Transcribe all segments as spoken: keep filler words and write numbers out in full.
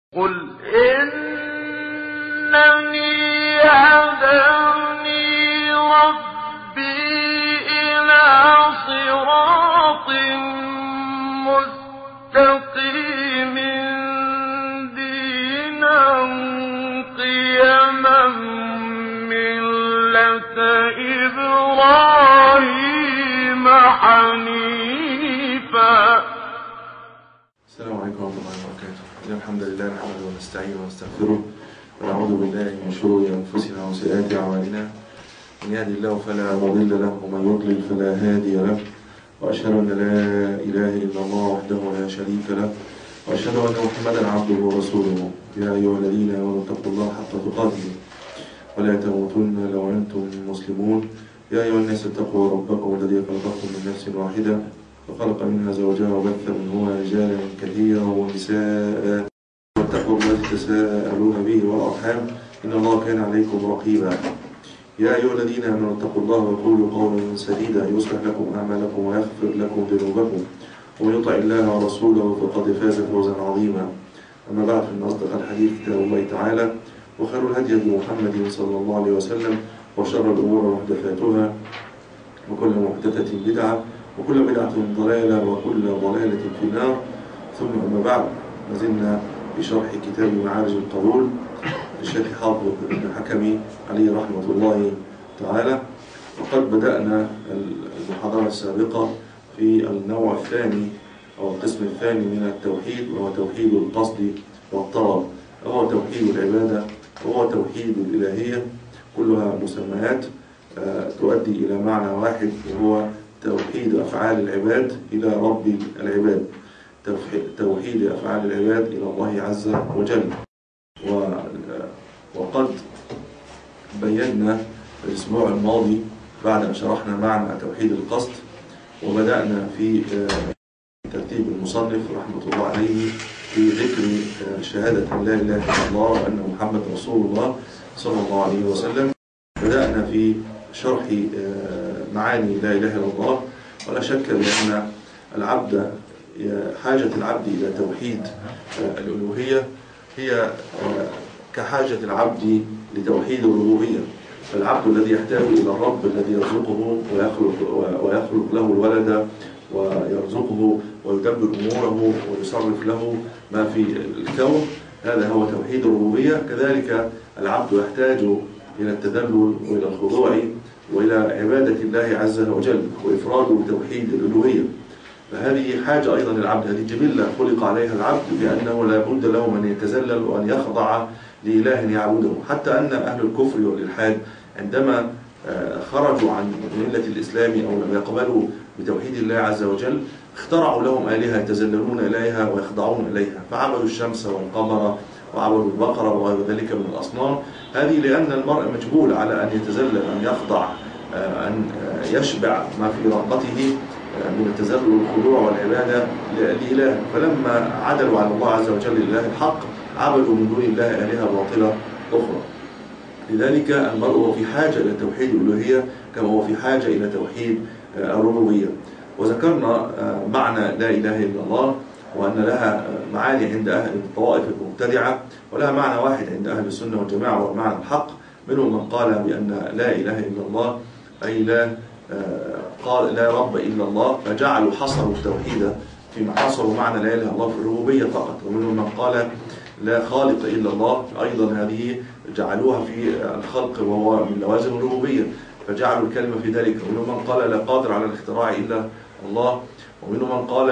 قل إنني هداني ربي إلى صراط مستقيم دينا قيما ملة إبراهيم حنيفا. السلام عليكم ورحمة الله وبركاته. إن الحمد لله نحمده ونستعينه ونستغفره ونعوذ بالله من شرور أنفسنا وسيئات أعمالنا. من يهد الله فلا مضل له ومن يضلل فلا هادي له، وأشهد أن لا إله إلا الله وحده لا شريك له، وأشهد أن محمدا عبده ورسوله. يا أيها الذين آمنوا اتقوا الله حق تقاته ولا تموتن إلا وأنتم مسلمون. يا أيها الناس اتقوا ربكم الذي خلقكم من نفس واحدة وخلق منها زوجها وبث منهما رجالا كثيرا ونساء، واتقوا الله تساءلون به والأرحام إن الله كان عليكم رقيبا. يا أيها الذين آمنوا اتقوا الله وقولوا قولا سديدا يصلح لكم أعمالكم ويغفر لكم ذنوبكم، ومن يطع الله ورسوله فقد فاز فوزا عظيما. أما بعد، فإن أصدق الحديث كتاب الله تعالى، وخير الهدي هدي محمد صلى الله عليه وسلم، وشر الأمور محدثاتها، وكل محدثة بدعة، وكل بدعة ضلالة، وكل ضلالة في النار. ثم أما بعد، ما زلنا في شرح كتاب معارج القبول للشيخ حافظ بن حكمي عليه رحمة الله تعالى. وقد بدأنا المحاضرة السابقة في النوع الثاني أو القسم الثاني من التوحيد، وهو توحيد القصد والطلب، وهو توحيد العبادة، وهو توحيد الإلهية، كلها مسميات تؤدي إلى معنى واحد، وهو توحيد أفعال العباد إلى رب العباد، توحيد أفعال العباد إلى الله عز وجل. وقد بينا الأسبوع الماضي بعد أن شرحنا معنى توحيد القصد، وبدأنا في ترتيب المصنف رحمة الله عليه في ذكر شهادة لا إله إلا الله وأن محمد رسول الله صلى الله عليه وسلم. بدأنا في شرح معاني لا إله إلا الله. ولا شك بأن العبد حاجة العبد إلى توحيد الألوهية هي كحاجة العبد لتوحيد الربوبية. فالعبد الذي يحتاج إلى الرب الذي يرزقه ويخلق, ويخلق له الولد ويرزقه ويدبر أموره ويصرف له ما في الكون، هذا هو توحيد الربوبية. كذلك العبد يحتاج إلى التذلل وإلى الخضوع وإلى عبادة الله عز وجل وإفراده بتوحيد الألوهية. فهذه حاجة أيضا للعبد، هذه جبلة خلق عليها العبد، بأنه لا بد له من يتذلل وأن يخضع لإله يعبده. حتى أن أهل الكفر والإلحاد عندما خرجوا عن ملة الإسلام أو لم يقبلوا بتوحيد الله عز وجل، اخترعوا لهم آلهة يتذللون إليها ويخضعون إليها، فعبدوا الشمس والقمر وعبدوا البقرة وغير ذلك من الأصنام. هذه لأن المرء مجبول على أن يتذلل، أن يخضع، أن يشبع ما في رغبته من التذلل والخضوع والعبادة لإله. فلما عدلوا على الله عز وجل الإله الحق، عبدوا من دون الله آلهة باطلة أخرى. لذلك المرء هو في حاجة إلى توحيد الألوهية كما هو في حاجة إلى توحيد الربوبية. وذكرنا معنى لا إله إلا الله، وأن لها معاني عند أهل الطوائف المبتدعة، ولها معنى واحد عند أهل السنة والجماعة والمعنى الحق. منهم من قال بأن لا إله إلا الله أي لا قال لا رب إلا الله، فجعلوا حصروا التوحيد فيما حصروا معنى لا إله إلا الله في الربوبية فقط. ومنهم من قال لا خالق إلا الله، أيضا هذه جعلوها في الخلق وهو من لوازم الربوبية، فجعلوا الكلمة في ذلك. ومنهم من قال لا قادر على الاختراع إلا الله. ومنهم من قال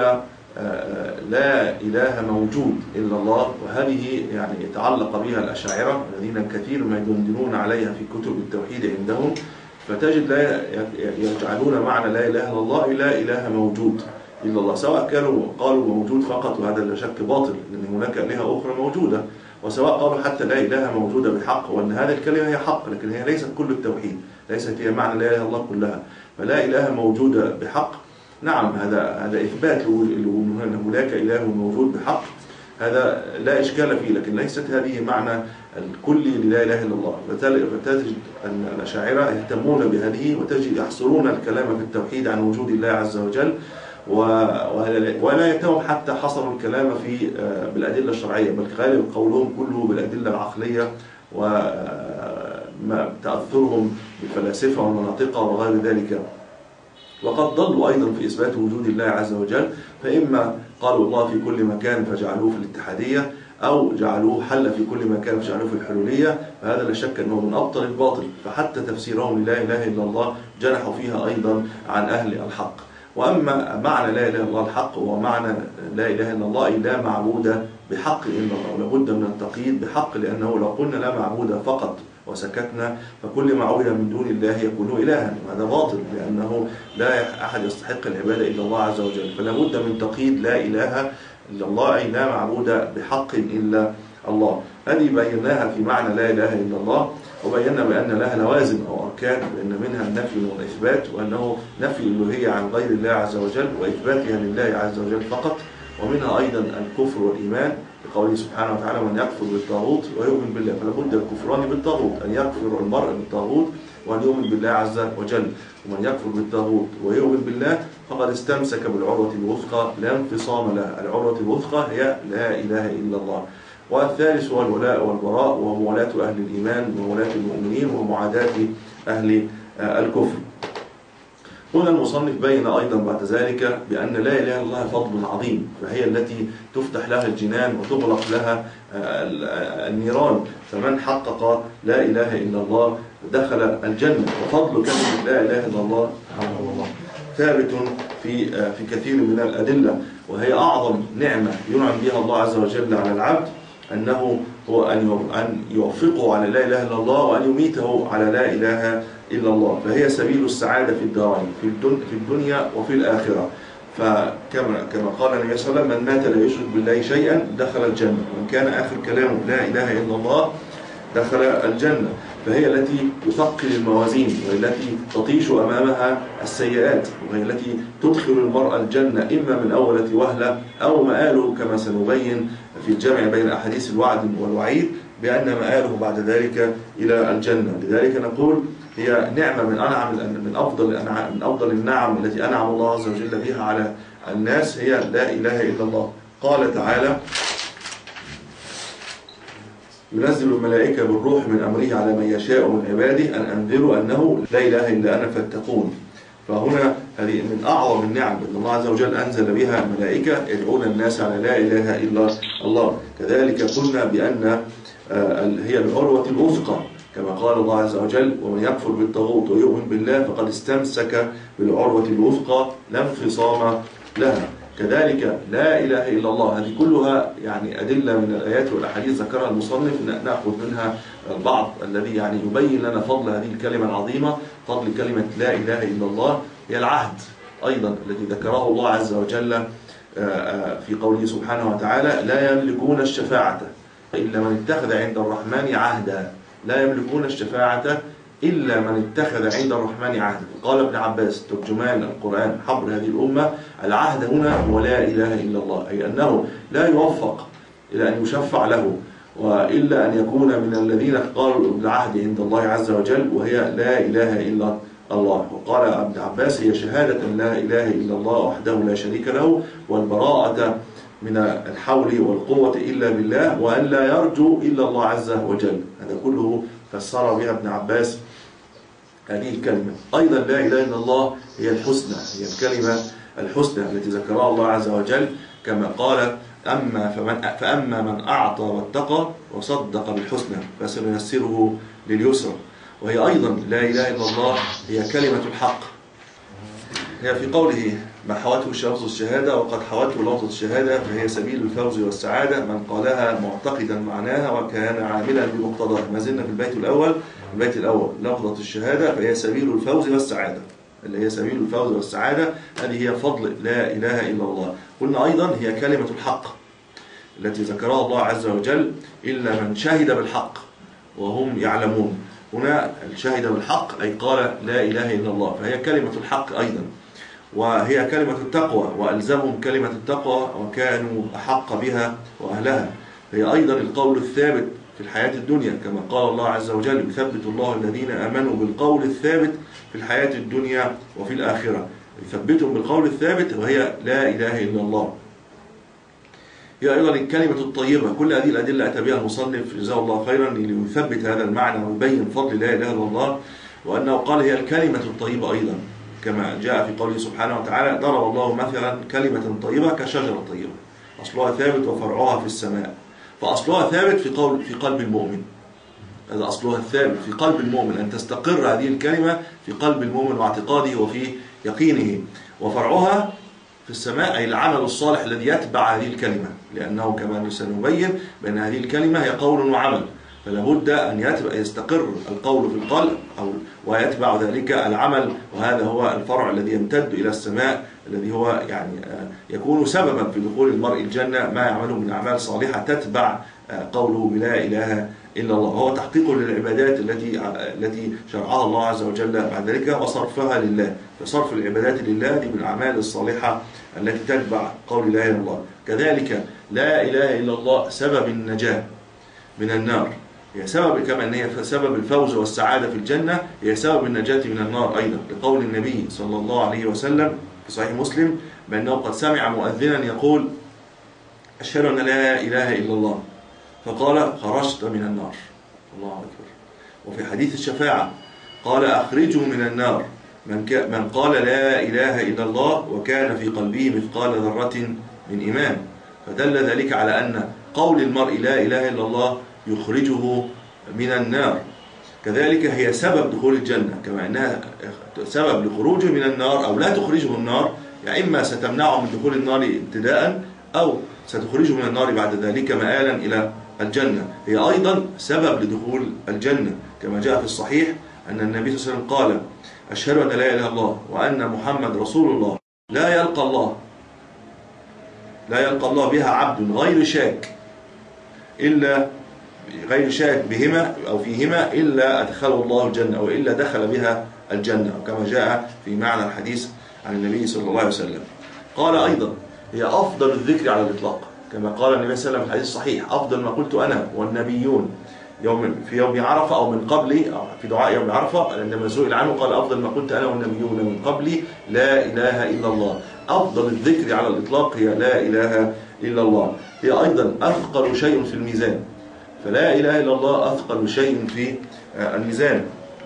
لا إله موجود إلا الله، وهذه يعني يتعلق بها الأشاعرة الذين كثير ما يدندنون عليها في كتب التوحيد عندهم. فتجد لا يجعلون معنى لا إله إلا الله لا إله موجود إلا الله، سواء كانوا قالوا موجود فقط، وهذا لا شك باطل لأن هناك آلهة أخرى موجودة، وسواء قالوا حتى لا إله موجودة بحق، وأن هذه الكلمة هي حق، لكن هي ليست كل التوحيد، ليست هي معنى لا إله إلا الله كلها. فلا إله موجودة بحق، نعم، هذا هذا إثبات أن هناك إله موجود بحق، هذا لا إشكال فيه، لكن ليست هذه معنى الكلي للا إله إلا الله. فتجد أن الأشاعرة يهتمون بهذه، وتجد يحصرون الكلام في التوحيد عن وجود الله عز وجل، ولا يتهم حتى حصروا الكلام في بالأدلة الشرعية، بل غالب قولهم كله بالأدلة العقلية وما تأثرهم بالفلاسفة والمناطق وغير ذلك. وقد ضلوا أيضا في إثبات وجود الله عز وجل، فإما قالوا الله في كل مكان فجعلوه في الاتحادية، أو جعلوه حل في كل مكان فجعلوه في الحلولية، فهذا لا شك أنه من أبطل الباطل، فحتى تفسيرهم لا إله إلا الله جنحوا فيها أيضا عن أهل الحق. وأما معنى لا إله إلا الله الحق هو معنى لا إله إلا الله لا معبود بحق إلا الله، ولابد من التقييد بحق، لأنه لو قلنا لا معبود فقط وسكتنا فكل ما عبد من دون الله يكون إلها، وهذا باطل، لأنه لا أحد يستحق العبادة إلا الله عز وجل. فلا بد من تقييد لا إله إلا الله، أي لا معبود بحق إلا الله. هذه بيناها في معنى لا إله إلا الله، وبينا بأن لها لوازم أو أركان، بأن منها النفي والإثبات، وأنه نفي الألوهية عن غير الله عز وجل وإثباتها لله عز وجل فقط، ومنها أيضا الكفر والإيمان بقوله سبحانه وتعالى من يكفر بالطاغوت ويؤمن بالله، فلا بد الكفران بالطاغوت، أن يكفر المرء بالطاغوت وأن يؤمن بالله عز وجل. ومن يكفر بالطاغوت ويؤمن بالله فقد استمسك بالعروة الوثقى لا انفصام لها، العروة الوثقى هي لا إله إلا الله. والثالث هو الولاء والبراء، وموالاة أهل الإيمان وموالاة المؤمنين ومعاداة أهل الكفر. هنا المصنف بين أيضا بعد ذلك بأن لا إله إلا الله فضل عظيم، فهي التي تفتح لها الجنان وتغلق لها النيران، فمن حقق لا إله إلا الله دخل الجنة. وفضل كلمة لا إله إلا الله ثابت في في كثير من الأدلة، وهي أعظم نعمة ينعم بها الله عز وجل على العبد، أنه هو أن يوفقه على لا إله إلا الله وأن يميته على لا إله إلا الله، فهي سبيل السعادة في الدارين، في الدنيا وفي الآخرة. فكما كما قال النبي صلى الله عليه وسلم من مات لا يشرك بالله شيئا دخل الجنة، ومن كان آخر كلامه لا إله إلا الله دخل الجنة. فهي التي تثقل الموازين، والتي تطيش أمامها السيئات، وهي التي تدخل المرء الجنة إما من أولة وهلة أو مآله كما سنبين في الجمع بين أحاديث الوعد والوعيد بأن مآله بعد ذلك إلى الجنة. لذلك نقول هي نعمة من أنعم من أفضل من أفضل النعم التي أنعم الله عز وجل بها على الناس، هي لا إله إلا الله. قال تعالى ينزل الملائكة بالروح من أمره على من يشاء من عباده أن أنذروا أنه لا إله إلا أنا فاتقون. فهنا هذه من أعظم النعم أن الله عز وجل أنزل بها الملائكة يدعون الناس على لا إله إلا الله. كذلك قلنا بأن هي العروة الوثقى كما قال الله عز وجل ومن يكفر بالطاغوت ويؤمن بالله فقد استمسك بالعروة الوثقى لا انفصام لها. كذلك لا إله إلا الله، هذه كلها يعني أدلة من الآيات والأحاديث ذكرها المصنف نأخذ منها البعض الذي يعني يبين لنا فضل هذه الكلمة العظيمة. فضل كلمة لا إله إلا الله هي العهد أيضا الذي ذكره الله عز وجل في قوله سبحانه وتعالى لا يملكون الشفاعة إلا من اتخذ عند الرحمن عهدا. لا يملكون الشفاعة إلا من اتخذ عند الرحمن عهدا. قال ابن عباس ترجمان القرآن حبر هذه الأمة العهد هنا هو لا إله إلا الله، أي أنه لا يوفق إلى أن يشفع له وإلا أن يكون من الذين قالوا بالعهد عند الله عز وجل وهي لا إله إلا الله. وقال ابن عباس هي شهادة لا إله إلا الله وحده لا شريك له والبراءة من الحول والقوة إلا بالله وأن لا يرجو إلا الله عز وجل. هذا كله فسر بها ابن عباس هذه الكلمة. أيضا لا إله إلا الله هي الحسنى، هي الكلمة الحسنى التي ذكرها الله عز وجل كما قال أما فمن فأما من أعطى واتقى وصدق بالحسنى فسنيسره لليسرى. وهي أيضا لا إله إلا الله هي كلمة الحق، هي في قوله ما حوته لفظ الشهادة وقد حوته لفظ الشهادة فهي سبيل الفوز والسعادة من قالها معتقدا معناها وكان عاملا بمقتضاها. ما زلنا في البيت الأول البيت الأول لفظة الشهادة فهي سبيل الفوز والسعادة، اللي هي سبيل الفوز والسعادة هذه هي فضل لا إله إلا الله. قلنا أيضا هي كلمة الحق التي ذكرها الله عز وجل إلا من شهد بالحق وهم يعلمون. هنا شهد بالحق أي قال لا إله إلا الله، فهي كلمة الحق أيضا. وهي كلمة التقوى وألزمهم كلمة التقوى وكانوا أحق بها وأهلها. هي أيضا القول الثابت في الحياة الدنيا كما قال الله عز وجل يثبت الله الذين آمنوا بالقول الثابت في الحياة الدنيا وفي الآخرة. يثبتهم بالقول الثابت، وهي لا إله إلا الله. هي أيضا الكلمة الطيبة. كل هذه الأدلة أتى بها المصنف جزاه الله خيرا ليثبت هذا المعنى ويبين فضل لا إله إلا الله، وأنه قال هي الكلمة الطيبة أيضا، كما جاء في قوله سبحانه وتعالى: ضرب الله مثلا كلمة طيبة كشجرة طيبة أصلها ثابت وفرعها في السماء. فأصلها ثابت في قول في قلب المؤمن، هذا أصلها الثابت في قلب المؤمن، أن تستقر هذه الكلمة في قلب المؤمن واعتقاده وفي يقينه. وفرعها في السماء أي العمل الصالح الذي يتبع هذه الكلمة، لأنه كما سنبين بأن هذه الكلمة هي قول وعمل، فلا بد أن يستقر القول في القلب أو ويتبع ذلك العمل، وهذا هو الفرع الذي يمتد إلى السماء، الذي هو يعني يكون سببا في دخول المرء الجنة، ما يعمله من أعمال صالحة تتبع قوله بلا إله إلا الله. هو تحقيق للعبادات التي التي شرعها الله عز وجل بعد ذلك وصرفها لله. فصرف العبادات لله دي من الأعمال الصالحة التي تتبع قول لا إله إلا الله. كذلك لا إله إلا الله سبب النجاة من النار، هي سبب كما أن هي سبب الفوز والسعادة في الجنة، هي سبب النجاة من النار أيضا، لقول النبي صلى الله عليه وسلم في صحيح مسلم بأنه قد سمع مؤذنا يقول: أشهد أن لا إله إلا الله، فقال: خرجت من النار. الله أكبر. وفي حديث الشفاعة قال: أخرجوا من النار من, من قال لا إله إلا الله وكان في قلبه مثقال ذرة من إيمان. فدل ذلك على أن قول المرء لا إله إلا الله يخرجه من النار. كذلك هي سبب دخول الجنة، كما أنها سبب لخروجه من النار أو لا تخرجه النار، يعني إما ستمنعه من دخول النار ابتداء أو ستخرجه من النار بعد ذلك مآلا إلى الجنة. هي أيضا سبب لدخول الجنة، كما جاء في الصحيح أن النبي صلى الله عليه وسلم قال: أشهد أن لا إله إلا الله وأن محمد رسول الله لا يلقى الله لا يلقى الله بها عبد غير شاك إلا غير شاك بهما أو فيهما إلا أدخله الله الجنة أو إلا دخل بها الجنة، كما جاء في معنى الحديث عن النبي صلى الله عليه وسلم. قال أيضا: هي أفضل الذكر على الإطلاق، كما قال النبي صلى الله عليه وسلم في الحديث الصحيح: أفضل ما قلت أنا والنبيون يوم في يوم عرفة أو من قبلي، أو في دعاء يوم عرفة عندما سئل عنه قال: أفضل ما قلت أنا والنبيون من قبلي لا إله إلا الله. أفضل الذكر على الإطلاق هي لا إله إلا الله. هي أيضا أثقل شيء في الميزان، فلا إله إلا الله أثقل شيء في الميزان،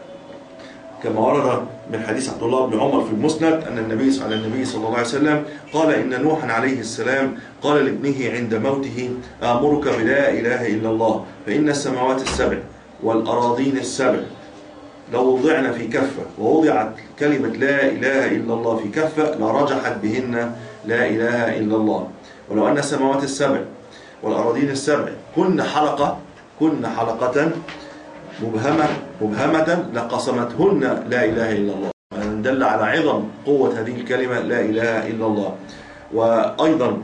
كما ورد من حديث عبد الله بن عمر في المسند أن النبي على النبي صلى الله عليه وسلم قال: إن نوحا عليه السلام قال لابنه عند موته: آمرك بلا إله إلا الله، فإن السماوات السبع والأراضين السبع لو وضعنا في كفة ووضعت كلمة لا إله إلا الله في كفة لرجحت بهن لا إله إلا الله، ولو أن السماوات السبع والأراضين السبع كن حلقة كن حلقة مبهمة مبهمة لقسمتهن لا إله إلا الله. يعني دل على عظم قوة هذه الكلمة لا إله إلا الله. وأيضا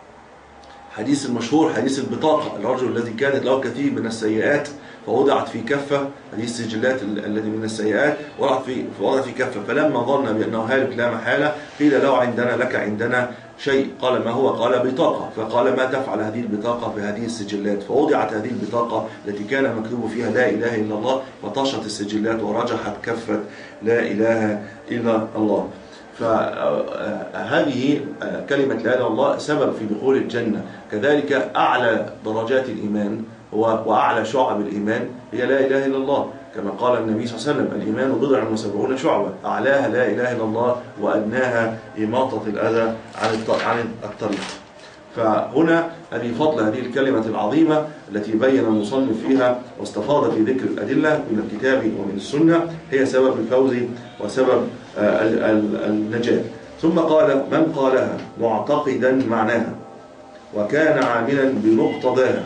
حديث المشهور حديث البطاقة، الرجل الذي كانت له كثير من السيئات فوضعت في كفة، هذه السجلات التي من السيئات وضعت في وضعت في كفة، فلما ظن بأنه هالك لا محالة قيل له: عندنا لك عندنا شيء. قال: ما هو؟ قال: بطاقة. فقال: ما تفعل هذه البطاقة بهذه السجلات؟ فوضعت هذه البطاقة التي كان مكتوب فيها لا إله إلا الله، فطشت السجلات ورجحت كفة لا إله إلا الله. فهذه كلمة لا إله إلا الله سبب في دخول الجنة. كذلك أعلى درجات الإيمان وأعلى شعب الإيمان هي لا إله إلا الله، كما قال النبي صلى الله عليه وسلم: الإيمان بضع وسبعون شعبة، أعلاها لا إله إلا الله وأدناها إماطة الأذى عن الطريق. فهنا هذه فضل هذه الكلمة العظيمة التي بين المصنف فيها واستفاض في ذكر الأدلة من الكتاب ومن السنة، هي سبب الفوز وسبب النجاة. ثم قال: من قالها معتقدا معناها وكان عاملا بمقتضاها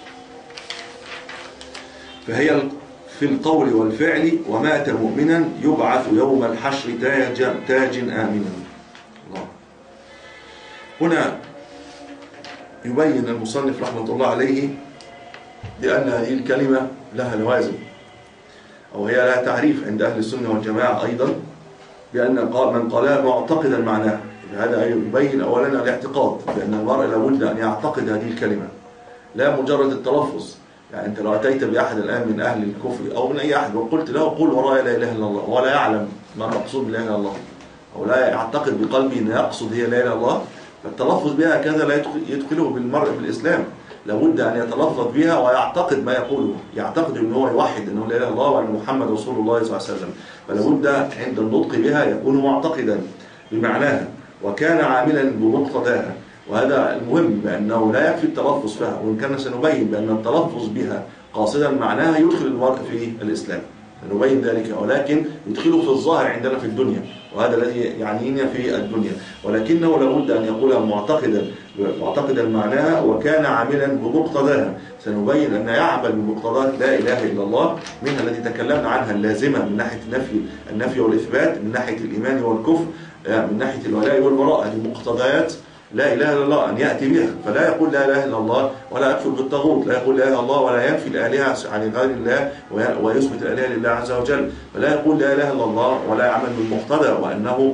فهي في القول والفعل، ومات مؤمنا يبعث يوم الحشر تاج, تاج آمنا. الله. هنا يبين المصنف رحمة الله عليه بأن هذه الكلمة لها لوازم، أو هي لها تعريف عند أهل السنة والجماعة أيضا، بأن من قالها معتقدا معناها. هذا يبين أولا الاعتقاد، بأن المرء لابد أن يعتقد هذه الكلمة، لا مجرد التلفظ. يعني أنت لو أتيت بأحد الآن من أهل الكفر أو من أي أحد وقلت له: قل وراء لا إله إلا الله، ولا يعلم ما المقصود بلا إله إلا الله، أو لا يعتقد بقلبه أن يقصد هي لا إله إلا الله، فالتلفظ بها كذا لا يدخله بالمرء في الإسلام. لابد أن يتلفظ بها ويعتقد ما يقوله، يعتقد أنه هو يوحد أنه لا إله إلا الله وأن محمد رسول الله صلى الله عليه وسلم. فلابد عند النطق بها يكون معتقدا بمعناها وكان عاملا بمقتضاها، وهذا المهم بأنه لا يكفي التلفظ بها، وإن كان سنبين بأن التلفظ بها قاصدا معناها يدخل المرء في الإسلام، نبين ذلك، ولكن يدخله في الظاهر عندنا في الدنيا، وهذا الذي يعنينا في الدنيا، ولكنه لابد أن يقولها معتقدا معتقدا معناها وكان عاملا بمقتضاها. سنبين أن يعمل بمقتضى لا إله إلا الله، منها التي تكلمنا عنها اللازمة من ناحية النفي النفي والإثبات، من ناحية الإيمان والكفر، من ناحية الولاء والبراء. هذه مقتضيات لا إله إلا الله أن يأتي بها، فلا يقول لا إله إلا الله ولا يكفر بالطاغوت، لا يقول لا إله إلا الله ولا ينفي الآلهة عن غير الله ويثبت الآلهة لله عز وجل، فلا يقول لا إله إلا الله ولا يعمل بالمقتضى وأنه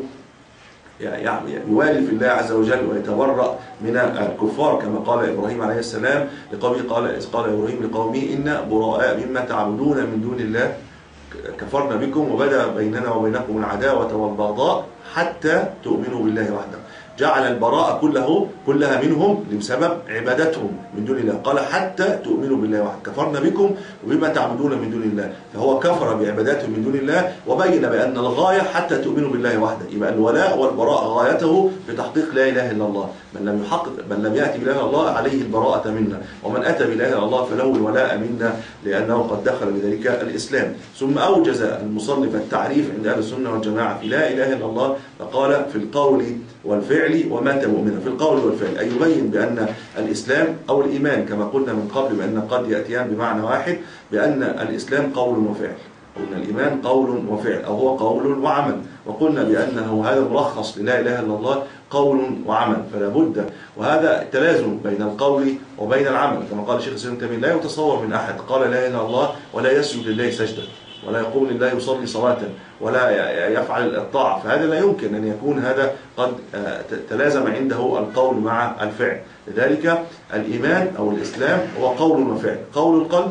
يوالي في الله عز وجل ويتبرأ من الكفار، كما قال إبراهيم عليه السلام لقومه، قال قال إبراهيم لقومه إن براء مما تعبدون من دون الله كفرنا بكم وبدأ بيننا وبينكم العداوة والبغضاء حتى تؤمنوا بالله وحده. جعل البراءة كله كلها منهم بسبب عبادتهم من دون الله، قال حتى تؤمنوا بالله وحده، كفرنا بكم وبما تعبدون من دون الله، فهو كفر بعباداتهم من دون الله وبين بأن الغاية حتى تؤمنوا بالله وحده. يبقى الولاء والبراء غايته في تحقيق لا إله إلا الله، من لم يحقق من لم يأتي بلا إله إلا الله عليه البراءة منا، ومن أتى بلا إله إلا الله فله الولاء منا لأنه قد دخل بذلك الإسلام. ثم أوجز المصنف التعريف عند أهل السنة والجماعة في لا إله إلا الله، فقال في القول والفعل ومات مؤمنا. في القول والفعل أي يبين بأن الإسلام أو الإيمان كما قلنا من قبل بأن قد يأتيان بمعنى واحد، بأن الإسلام قول وفعل، قلنا الإيمان قول وفعل أو هو قول وعمل، وقلنا بأنه هذا ملخص للا إله إلا الله قول وعمل، فلا بد وهذا التلازم بين القول وبين العمل، كما قال الشيخ الإسلام ابن تيمية لا يتصور من أحد قال لا إله إلا الله ولا يسجد لله سجدة ولا يقوم لله يصلي صلاة ولا يفعل الطاعة، فهذا لا يمكن أن يكون هذا قد تلازم عنده القول مع الفعل. لذلك الإيمان أو الإسلام هو قول وفعل، قول القلب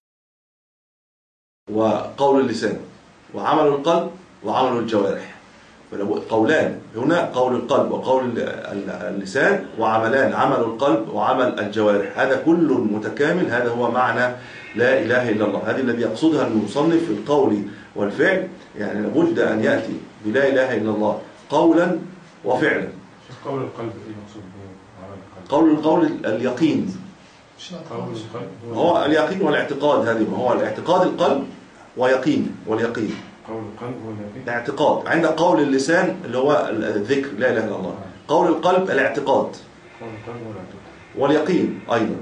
وقول اللسان، وعمل القلب وعمل الجوارح، قولان هنا قول القلب وقول اللسان، وعملان عمل القلب وعمل الجوارح، هذا كل متكامل، هذا هو معنى لا إله إلا الله. هذه الذي يقصدها المصنف في القول والفعل، يعني لابد أن يأتي بلا إله إلا الله قولا وفعلا. قول القلب إيه مقصود به؟ قول القول اليقين، قول القلب هو اليقين والاعتقاد، هذه هو الاعتقاد القلب ويقين واليقين. قول القلب واليقين اعتقاد، عند قول اللسان اللي هو الذكر لا إله إلا الله، قول القلب الاعتقاد قول القلب والاعتقاد واليقين أيضا.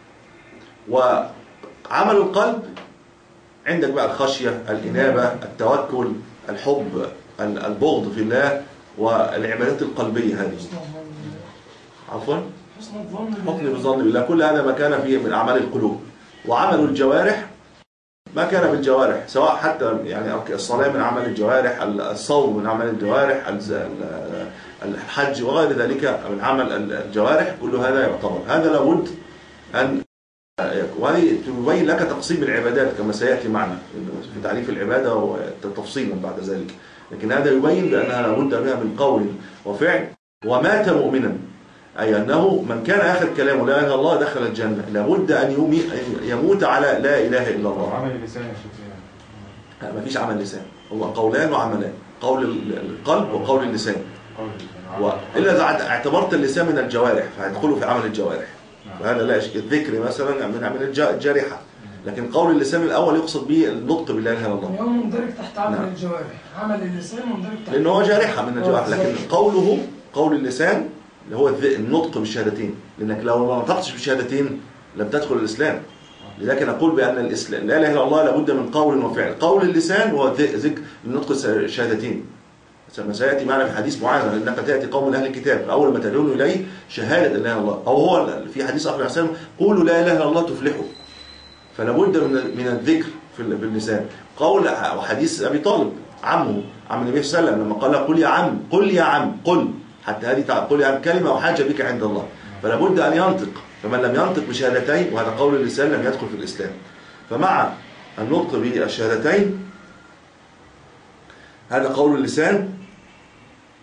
وعمل القلب عندك بقى الخشية، الإنابة، التوكل، الحب، البغض في الله، والعبادات القلبية هذه، عفوا حسن الظن بالله، كل هذا ما كان فيه من أعمال القلوب. وعمل الجوارح ما كان بالجوارح، سواء حتى يعني الصلاة من أعمال الجوارح، الصوم من أعمال الجوارح، الحج وغير ذلك من عمل الجوارح، كل هذا يعتبر. هذا لابد أن وهذه تبين لك تقسيم العبادات كما سيأتي معنا في تعريف العبادة وتفصيلا بعد ذلك، لكن هذا يبين بأنها لابد بها من قول وفعل. ومات مؤمنا أي أنه من كان آخر كلامه لا إله إلا الله دخل الجنة، لابد أن يموت على لا إله إلا الله. عمل اللسان يا شيخ؟ ما فيش عمل لسان، هو قولان وعملان، قول القلب وقول اللسان، وإلا إذا اعتبرت اللسان من الجوارح فهيدخلوا في عمل الجوارح، وهذا لا يشكل. الذكر مثلا من عمل الجارحة، لكن قول اللسان الأول يقصد به النطق بالله إلا الله، هو مندرج تحت عمل نعم. الجوارح، عمل اللسان مندرج تحت، لأنه هو جارحة من الجوارح، لكن قوله قول اللسان اللي هو النطق بالشهادتين، لأنك لو ما نطقتش بالشهادتين لم تدخل الإسلام. لذلك نقول بأن الإسلام لا إله إلا الله لابد من قول وفعل. قول اللسان هو ذكر النطق الشهادتين، ما سيأتي معنا في حديث معاذ أنك تأتي قوم من أهل الكتاب فأول ما تدعون إليه شهادة لا إله إلا الله، أو هو في حديث آخر الإسلام قولوا لا إله إلا الله تفلحوا، فلابد من من الذكر في باللسان. قول وحديث أبي طالب عمه عم النبي صلى الله عليه وسلم لما قال قل يا عم قل يا عم قل، حتى هذه قل يا عم كلمة وحاجة بك عند الله، فلابد أن ينطق، فمن لم ينطق بشهادتين وهذا قول اللسان لم يدخل في الإسلام. فمع النطق بالشهادتين هذا قول اللسان،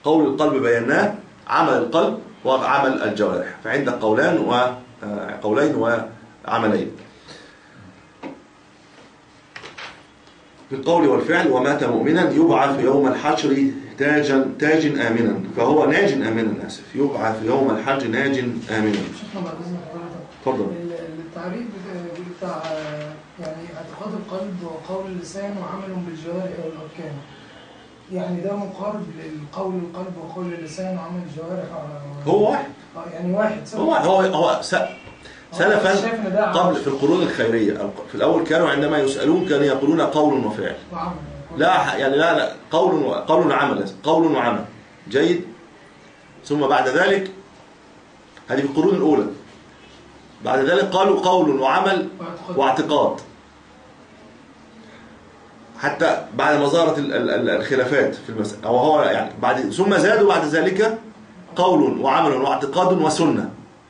قول القلب بيناه، عمل القلب وعمل الجوارح، فعندك قولان وقولين وعملين في القول والفعل. ومات مؤمنا يبعث يوم الحشر تاجا تاج آمنا، فهو ناج آمنا، آسف، يبعث يوم الحج ناج آمنا. شيخنا بعد إذن حضرتك، اتفضل. التعريف بتاع يعني اعتقاد القلب وقول اللسان وعمل بالجوارح والأركان، يعني ده مقارب للقول القلب وقول اللسان وعمل الجوارح؟ هو واحد. اه يعني واحد. هو هو هو سلفا قبل في القرون الخيرية في الأول كانوا عندما يسألون كانوا يقولون قول وفعل. لا يعني لا لا قول قول وعمل، قول وعمل جيد. ثم بعد ذلك هذه في القرون الأولى، بعد ذلك قالوا قول وعمل واعتقاد، حتى بعد ما ظهرت الخلافات في المسألة، أو هو يعني بعد ثم زادوا بعد ذلك قول وعمل واعتقاد وسنة.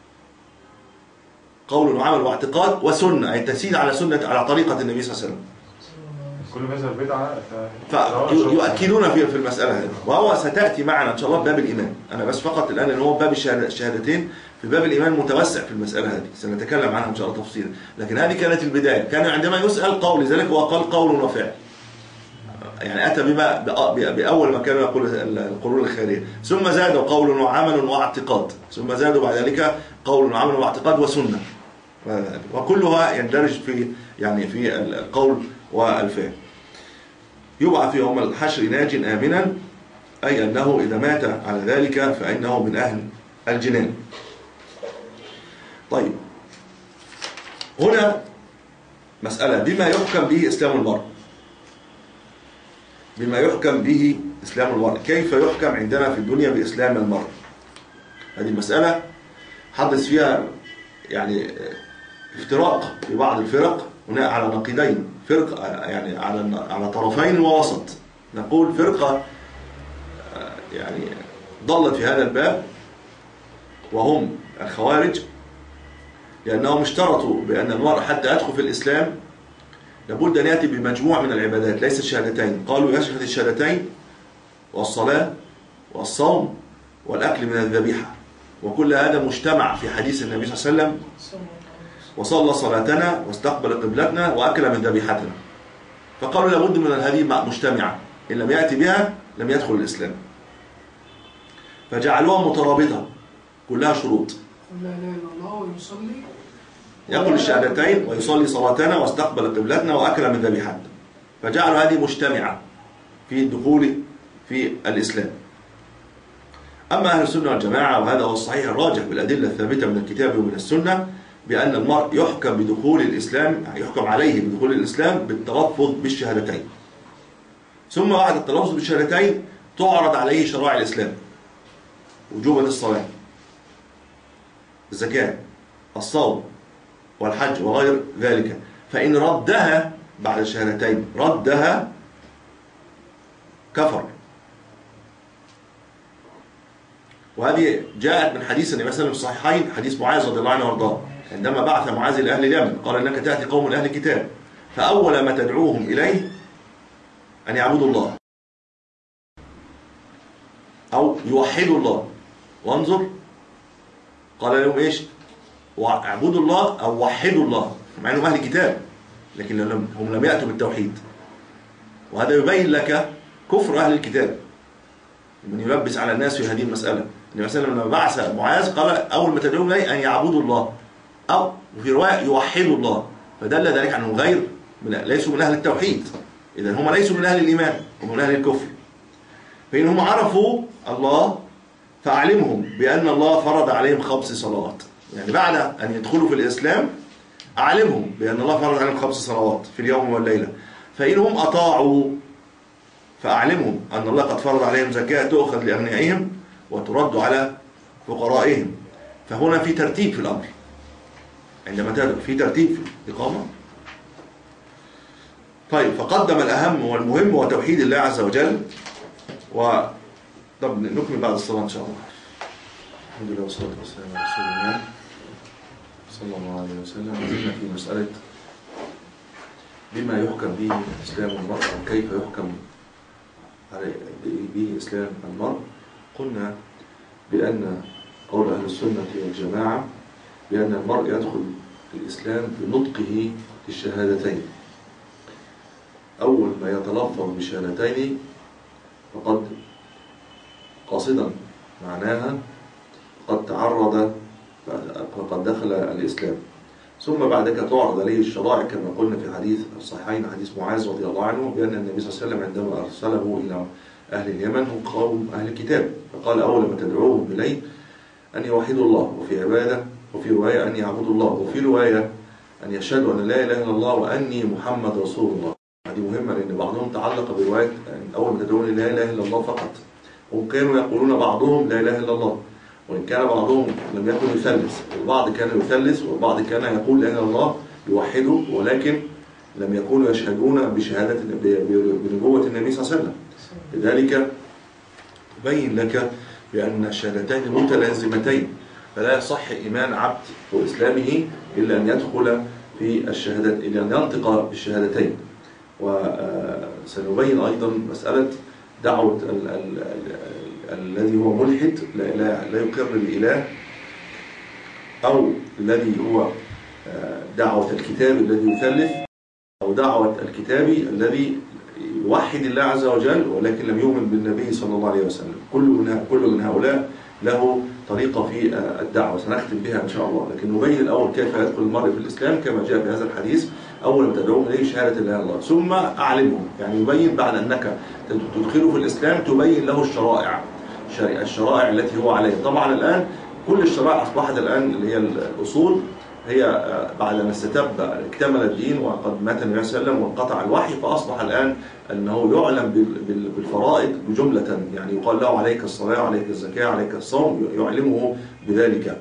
قول وعمل واعتقاد وسنة، أي تسير على سنة على طريقة النبي صلى الله عليه وسلم. كل هذا البدعة فيؤكدون في في المسألة هذه، وهو ستأتي معنا إن شاء الله باب الإيمان. أنا بس فقط الآن إن هو باب الشهادتين في باب الإيمان متوسع في المسألة هذه، سنتكلم عنها إن شاء الله تفصيلا. لكن هذه كانت البداية، كان عندما يسأل قول، لذلك هو قال قول وفعل، يعني أتى بما بأول ما كانوا يقول القرون الخيرية. ثم زادوا قول وعمل واعتقاد، ثم زادوا بعد ذلك قول وعمل واعتقاد وسنة، وكلها يندرج في يعني في القول والفعل. يبعث يوم الحشر ناج آمنا، أي أنه إذا مات على ذلك فإنه من أهل الجنان. طيب هنا مسألة بما يحكم به إسلام المرء، بما يحكم به إسلام المرء، كيف يحكم عندنا في الدنيا بإسلام المرء؟ هذه المسألة حدث فيها يعني افتراق في بعض الفرق، هنا على نقيضين، فرق يعني على على طرفين ووسط. نقول فرقة يعني ضلت في هذا الباب وهم الخوارج، لأنهم اشترطوا بأن المرء حتى يدخل في الإسلام لابد أن يأتي بمجموع من العبادات ليس الشهادتين. قالوا يشهد الشهادتين والصلاة والصوم والأكل من الذبيحة، وكل هذا مجتمع في حديث النبي صلى الله عليه وسلم: وصلى صلاتنا واستقبل قبلتنا وأكل من ذبيحتنا. فقالوا لابد من هذه مجتمعة، إن لم يأتي بها لم يدخل الإسلام، فجعلوها مترابطة كلها شروط. لا إله إلا الله ويصلي، يقول الشهادتين ويصلي صلاتنا واستقبل قبلتنا وأكل من ذبيحتنا، فجعلوا هذه مجتمعة في الدخول في الإسلام. أما أهل السنة والجماعة، وهذا هو الصحيح الراجح بالأدلة الثابتة من الكتاب ومن السنة، بأن المرء يحكم بدخول الإسلام، يحكم عليه بدخول الإسلام بالتلفظ بالشهادتين، ثم بعد التلفظ بالشهادتين تعرض عليه شرائع الإسلام: وجوب الصلاة، الزكاة، الصوم والحج وغير ذلك. فإن ردها بعد الشهادتين ردها كفر. وهذه جاءت من حديث النبي صلى الله عليه وسلم في الصحيحين، حديث معاذ رضي الله عنه وارضاه، عندما بعث معاذ لأهل اليمن قال: إنك تأتي قوم أهل كتاب، فأول ما تدعوهم إليه أن يعبدوا الله أو يوحدوا الله. وانظر قال لهم إيش؟ اعبدوا الله أو وحدوا الله، مع أنهم أهل كتاب لكن هم لم يأتوا بالتوحيد. وهذا يبين لك كفر أهل الكتاب من يلبس على الناس في هذه المسألة. النبي صلى الله عليه وسلم لما بعث معاذ قال: أول ما تدعوهم إليه أن يعبدوا الله، أو في رواية يوحدوا الله، فدل ذلك عنهم غير من ليسوا من أهل التوحيد. إذن هم ليسوا من أهل الإيمان، هم من أهل الكفر. فإنهم عرفوا الله فأعلمهم بأن الله فرض عليهم خمس صلوات، يعني بعد أن يدخلوا في الإسلام أعلمهم بأن الله فرض عليهم خمس صلوات في اليوم والليلة. فإنهم أطاعوا فأعلمهم أن الله قد فرض عليهم زكاة تؤخذ لأغنيائهم وترد على فقرائهم. فهنا في ترتيب في الأمر، عندما تدخل في ترتيب في الإقامة. طيب، فقدم الأهم والمهم هو توحيد الله عز وجل. و طب نكمل بعد الصلاة إن شاء الله. الحمد لله والصلاة والسلام على رسول الله صلى الله عليه وسلم. زلنا في مسألة بما يحكم به إسلام المرء، أو كيف يحكم به إسلام المرء. قلنا بأن قول أهل السنة والجماعة بأن المرء يدخل في الإسلام بنطقه للشهادتين. أول ما يتلفظ بالشهادتين فقد قاصدا معناها قد تعرض فقد دخل الإسلام. ثم بعد ذلك تعرض عليه الشرائع كما قلنا في حديث الصحيحين حديث معاذ رضي الله عنه بأن النبي صلى الله عليه وسلم عندما أرسله إلى أهل اليمن هم قوم أهل الكتاب، فقال أول ما تدعوهم إليه أن يوحدوا الله، وفي عبادة، وفي رواية أن يعبدوا الله، وفي رواية أن يشهدوا أن لا إله إلا الله وأني محمد رسول الله. هذه مهمة لأن بعضهم تعلق برواية أول ما تدعون لا إله إلا الله فقط، هم كانوا يقولون بعضهم لا إله إلا الله، وإن كان بعضهم لم يكن يثلث، البعض كان يثلث والبعض كان يقول لا إله إلا الله يوحده، ولكن لم يكونوا يشهدون بشهادة بنبوة النبي صلى الله عليه وسلم. لذلك بين لك بأن الشهادتين متلازمتين، فلا يصح إيمان عبد وإسلامه إلا أن يدخل في الشهادات، إلا أن ينطق بالشهادتين. وسنبين أيضا مسألة دعوة ال ال ال الذي هو ملحد لا, لا, لا يقر بالإله، أو الذي هو دعوة الكتاب الذي يثلث، أو دعوة الكتاب الذي يوحد الله عز وجل ولكن لم يؤمن بالنبي صلى الله عليه وسلم. كل من كل من هؤلاء له طريقة في الدعوة سنختم بها إن شاء الله، لكن نبين الأول كيف يدخل المرء في الإسلام كما جاء في هذا الحديث. أول ما تدعوهم إليه شهادة لا إله إلا الله، ثم أعلمهم، يعني يبين بعد أنك تدخله في الإسلام تبين له الشرائع الشرائع التي هو عليها. طبعا الآن كل الشرائع أصبحت الآن اللي هي الأصول هي بعد ما استتب اكتمل الدين وقد مات النبي صلى الله عليه وسلم وانقطع الوحي، فأصبح الآن أنه يعلم بالفرائض بجملة، يعني يقال له عليك الصلاة عليك الزكاة عليك الصوم، يعلمه بذلك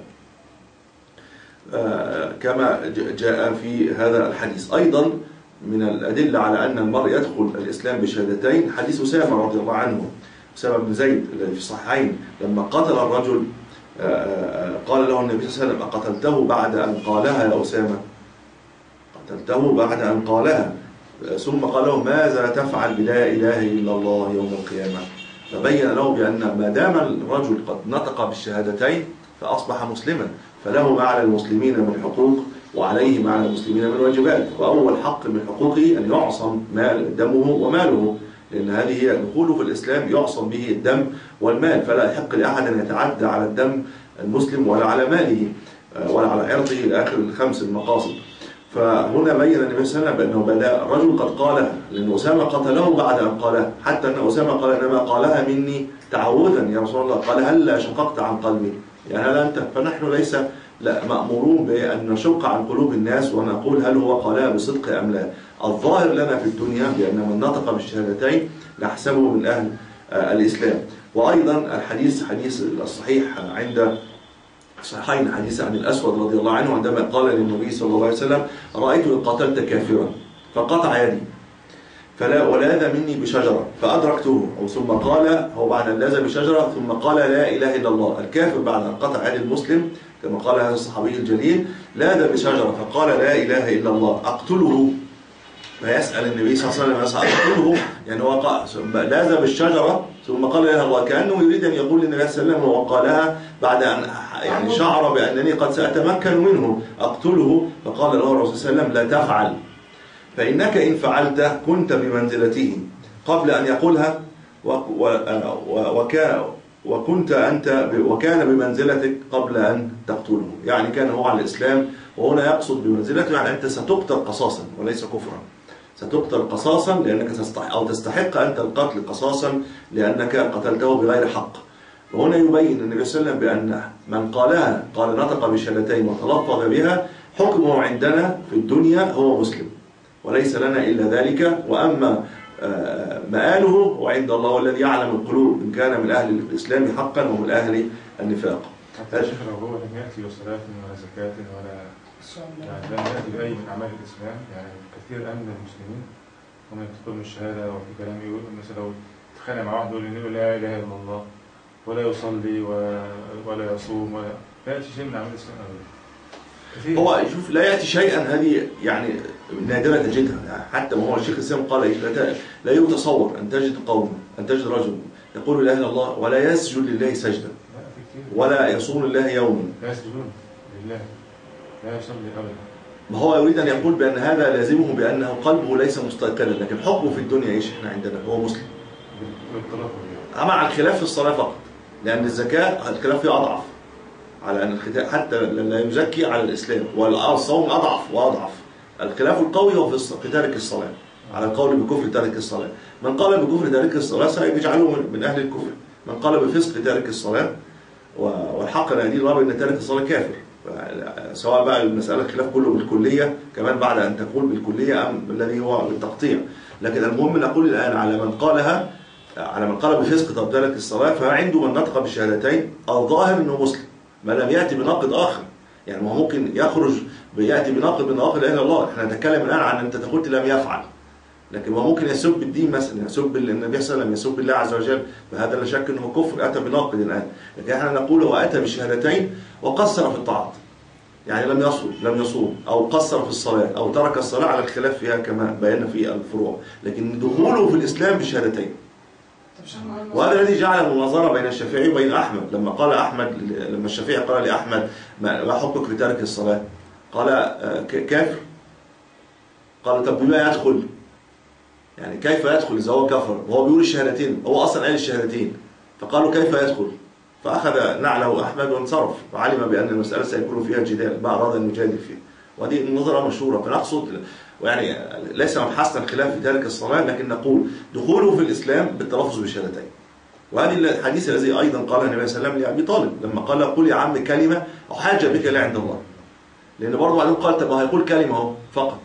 كما جاء في هذا الحديث. أيضا من الأدلة على أن المرء يدخل الإسلام بشهادتين حديث أسامة رضي الله عنه، أسامة بن زيد الذي في الصحيحين لما قتل الرجل قال له النبي صلى الله عليه وسلم أقتلته بعد أن قالها يا أسامة؟ قتلته بعد أن قالها، ثم قال له ماذا تفعل بلا إله إلا الله يوم القيامة؟ فبين له بأن ما دام الرجل قد نطق بالشهادتين فأصبح مسلما، فله ما على المسلمين من حقوق وعليه ما على المسلمين من واجبات، وأول حق من حقوقه أن يعصم مال دمه وماله، لأن هذه هي دخوله في الإسلام يعصم به الدم والمال، فلا يحق لأحد أن يتعدى على الدم المسلم ولا على ماله ولا على عرضه إلى آخر الخمس المقاصد. فهنا بين النبي صلى الله عليه وسلم بأنه بدا الرجل قد قالها، لأن أسامة قتله بعد أن قالها، حتى أن أسامة قال إنما قالها مني تعوذا يا رسول الله، قال هل شققت عن قلبي؟ يعني هل أنت؟ فنحن ليس لا مأمورون بأن نشق عن قلوب الناس ونقول هل هو قالها بصدق أم لا. الظاهر لنا في الدنيا بأن من نطق بالشهادتين نحسبه من أهل الإسلام. وأيضا الحديث حديث الصحيح عند صحيحين حديث عن الأسود رضي الله عنه عندما قال للنبي صلى الله عليه وسلم رأيت إن قتلت كافرا فقطع يدي فلا ولاذ مني بشجرة فأدركته، ثم قال هو بعد أن لاذ بشجرة ثم قال لا إله إلا الله. الكافر بعد أن قطع يد المسلم كما قال هذا الصحابي الجليل لاذ بشجرة فقال لا إله إلا الله أقتله، فيسأل النبي صلى الله عليه وسلم يسأل أقتله، يعني هو لاذ بالشجرة ثم قال لا إله إلا الله، كأنه يريد أن يقول للنبي صلى الله عليه وسلم وقالها بعد أن يعني شعر بأنني قد سأتمكن منه أقتله، فقال له الرسول صلى الله عليه وسلم لا تفعل، فإنك إن فعلت كنت بمنزلته قبل أن يقولها وكنت أنت وكان بمنزلتك قبل أن تقتله، يعني كان هو على الإسلام، وهنا يقصد بمنزلته يعني أنت ستقتل قصاصا وليس كفرا، ستقتل قصاصا لأنك تستحق أو تستحق أنت القتل قصاصا لأنك قتلته بغير حق. وهنا يبين النبي صلى الله عليه وسلم بأن من قالها قال نطق بالشهادتين وتلفظ بها حكمه عندنا في الدنيا هو مسلم وليس لنا إلا ذلك، وأما مآله وعند الله والذي يعلم القلوب إن كان من أهل الإسلام حقا ومن أهل النفاق. حتى الشيخ لو هو لم يأتي بصلاة ولا زكاة ولا يعني لم يأتي بأي من أعمال الإسلام، يعني كثير الآن من المسلمين هم ينطقون الشهادة وفي كلام يقول مثلا لو تخانق مع واحد يقول إنه لا إله إلا الله ولا يصلي ولا يصوم ولا لا يأتي شيء من أعمال الإسلام أبدا. هو شوف لا يأتي شيئا هذه يعني نادرة تجدها، يعني حتى ما هو الشيخ الإسلام قال لا يتصور أن تجد قوم أن تجد رجل يقول لا إله إلا الله ولا يسجد لله سجدة لا في كتير ولا يصوم لله يوما. لا يسجدون لله، لا يصلي أبدا. ما هو يريد أن يقول بأن هذا لازمه بأنه قلبه ليس مستيقظا، لكن حكمه في الدنيا إيش إحنا عندنا؟ هو مسلم. بالطلاق أما على الخلاف في الصلاة فقط، لأن الزكاة الخلاف فيها أضعف على أن الختان حتى لا يزكي على الإسلام، والصوم أضعف وأضعف. الخلاف القوي هو في تارك الصلاة، على القول بكفر تارك الصلاة. من قال بكفر تارك الصلاة سيجعله من أهل الكفر، من قال بفسق تارك الصلاة والحق لا يدين الله بأن تارك الصلاة كافر. سواء بقى المسألة الخلاف كله بالكلية كمان بعد أن تقول بالكلية أم الذي هو بالتقطيع، لكن المهم نقول الآن على من قالها على من قال بفسق تارك الصلاة فعنده من نطق بالشهادتين الظاهر أنه مسلم، ما لم يأتي بناقض آخر. يعني ما ممكن يخرج بيأتي بناقض من نواقض لا إله إلا الله. احنا نتكلم الآن عن أنت قلت لم يفعل، لكن ما ممكن يسب الدين مثلا، يسب النبي صلى الله عليه وسلم، يسب الله عز وجل، فهذا لا شك أنه كفر أتى بناقض الآن. لكن احنا نقول هو أتى بالشهادتين وقصر في الطاعات، يعني لم يصوم لم يصوم أو قصر في الصلاة أو ترك الصلاة على الخلاف فيها كما بينا في الفروع، لكن دخوله في الإسلام بالشهادتين. وهذا الذي جعل المناظرة بين الشافعي وبين أحمد. لما قال أحمد لما الشافعي قال لأحمد ما حكمك في تارك الصلاة؟ قال كافر. قال طب بما يدخل؟ يعني كيف يدخل إذا هو كفر وهو بيقول الشهادتين؟ هو أصلا قال الشهادتين، فقالوا كيف يدخل؟ فأخذ نعله أحمد وانصرف، وعلم بأن المسألة سيكون فيها جدال ما أراد أن يجادل فيه. وهذه النظرة مشهورة. فنقصد يعني ليس مبحثنا الخلاف في تارك الصلاة، لكن نقول دخوله في الإسلام بالتلفظ بالشهادتين. وهذه الحديث الذي أيضا قاله النبي صلى الله عليه وسلم لأبي طالب لما قال قل يا عم كلمة أحاج بك لا عند الله. لأن برضه بعدين قال طب هيقول كلمة اهو فقط،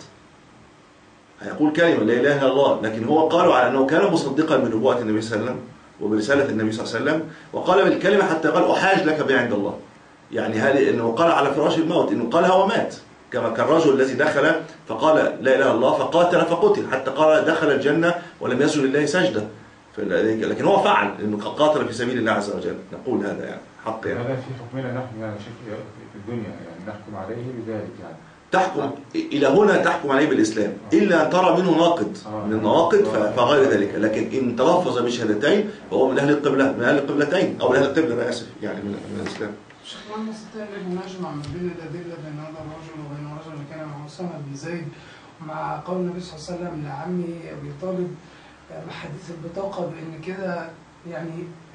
هيقول كلمة لا إله إلا الله، لكن هو قالوا على أنه كان مصدقا بنبوة النبي صلى الله عليه وسلم وبرسالة النبي صلى الله عليه وسلم، وقال بالكلمة حتى قال أحاج لك بها عند الله. يعني هل إنه قال على فراش الموت، إنه قالها ومات، كما كان الرجل الذي دخل فقال لا إله إلا الله فقاتل فقتل، حتى قال دخل الجنة ولم يسجد لله سجدة. لكن هو فعل إنه قاتل في سبيل الله عز وجل. نقول هذا يعني حق يعني. هذا في حكمنا نحن يعني شيخ في الدنيا، يعني نحكم عليه بذلك يعني. تحكم إلى هنا تحكم عليه بالإسلام إلا أن ترى منه ناقض من النواقض فغير ذلك. لكن إن تلفظ بشهادتين فهو من أهل القبلة، من أهل القبلتين أو من أهل القبلة أنا آسف يعني من, من الإسلام. شيخ ما نستطيع أن نجمع من بين الأدلة بين هذا الرجل وبين الرجل اللي كان مع أسامة بن زيد مع قول النبي صلى الله عليه وسلم لعمي أبي طالب مع حديث البطاقة بأن كده يعني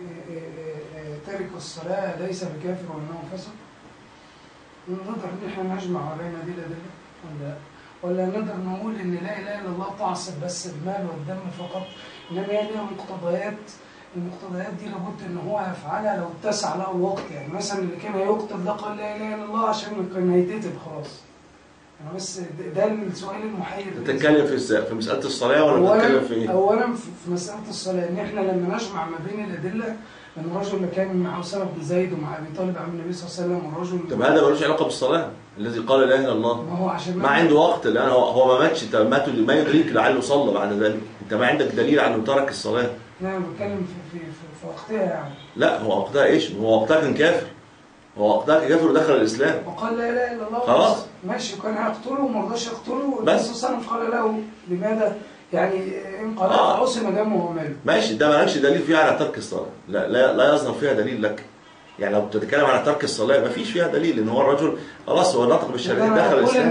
تارك الصلاة ليس بكافر وإنه فسق؟ نقدر ان احنا نجمع بين دي الادله ولا ولا نقدر نقول ان لا اله الا الله تعصب بس المال والدم فقط، انما هي لها مقتضيات، المقتضيات دي لابد ان هو يفعلها لو اتسع له الوقت. يعني مثلا اللي كان هيقتل ده قال لا اله الا الله عشان كان هيتقتل خلاص. انا بس ده السؤال المحير. بتتكلم في في مساله الصلاه ولا بتتكلم في ايه؟ اولا في مساله الصلاه ان احنا لما نجمع ما بين الادله ان الرجل اللي كان مع اسامه بن زيد ومع ابي طالب عم النبي صلى الله عليه وسلم والرجل طب هذا ملوش علاقه بالصلاه الذي قال لا اله الا الله. ما هو عشان ما عنده وقت الان، هو هو ما ماتش، ما ما يدريك لعله صلى بعد ذلك. انت ما عندك دليل على انه ترك الصلاه. لا انا بتكلم في في في, في وقتها يعني. لا هو وقتها ايش؟ هو وقتها كان كافر، هو وقتها كان كافر ودخل الاسلام وقال لا اله الا الله خلاص ماشي، وكان هيقتله وما رضاش يقتله. بس النبي صلى الله عليه وسلم قال له لماذا يعني ان قال آه. عصم دمه وماله. ماشي، ده مالكش دليل فيها على ترك الصلاه، لا لا لا يظهر فيها دليل لك. يعني لو بتتكلم على ترك الصلاه ما فيش فيها دليل، ان هو الرجل خلاص هو نطق بالشهادتين دخل الاسلام.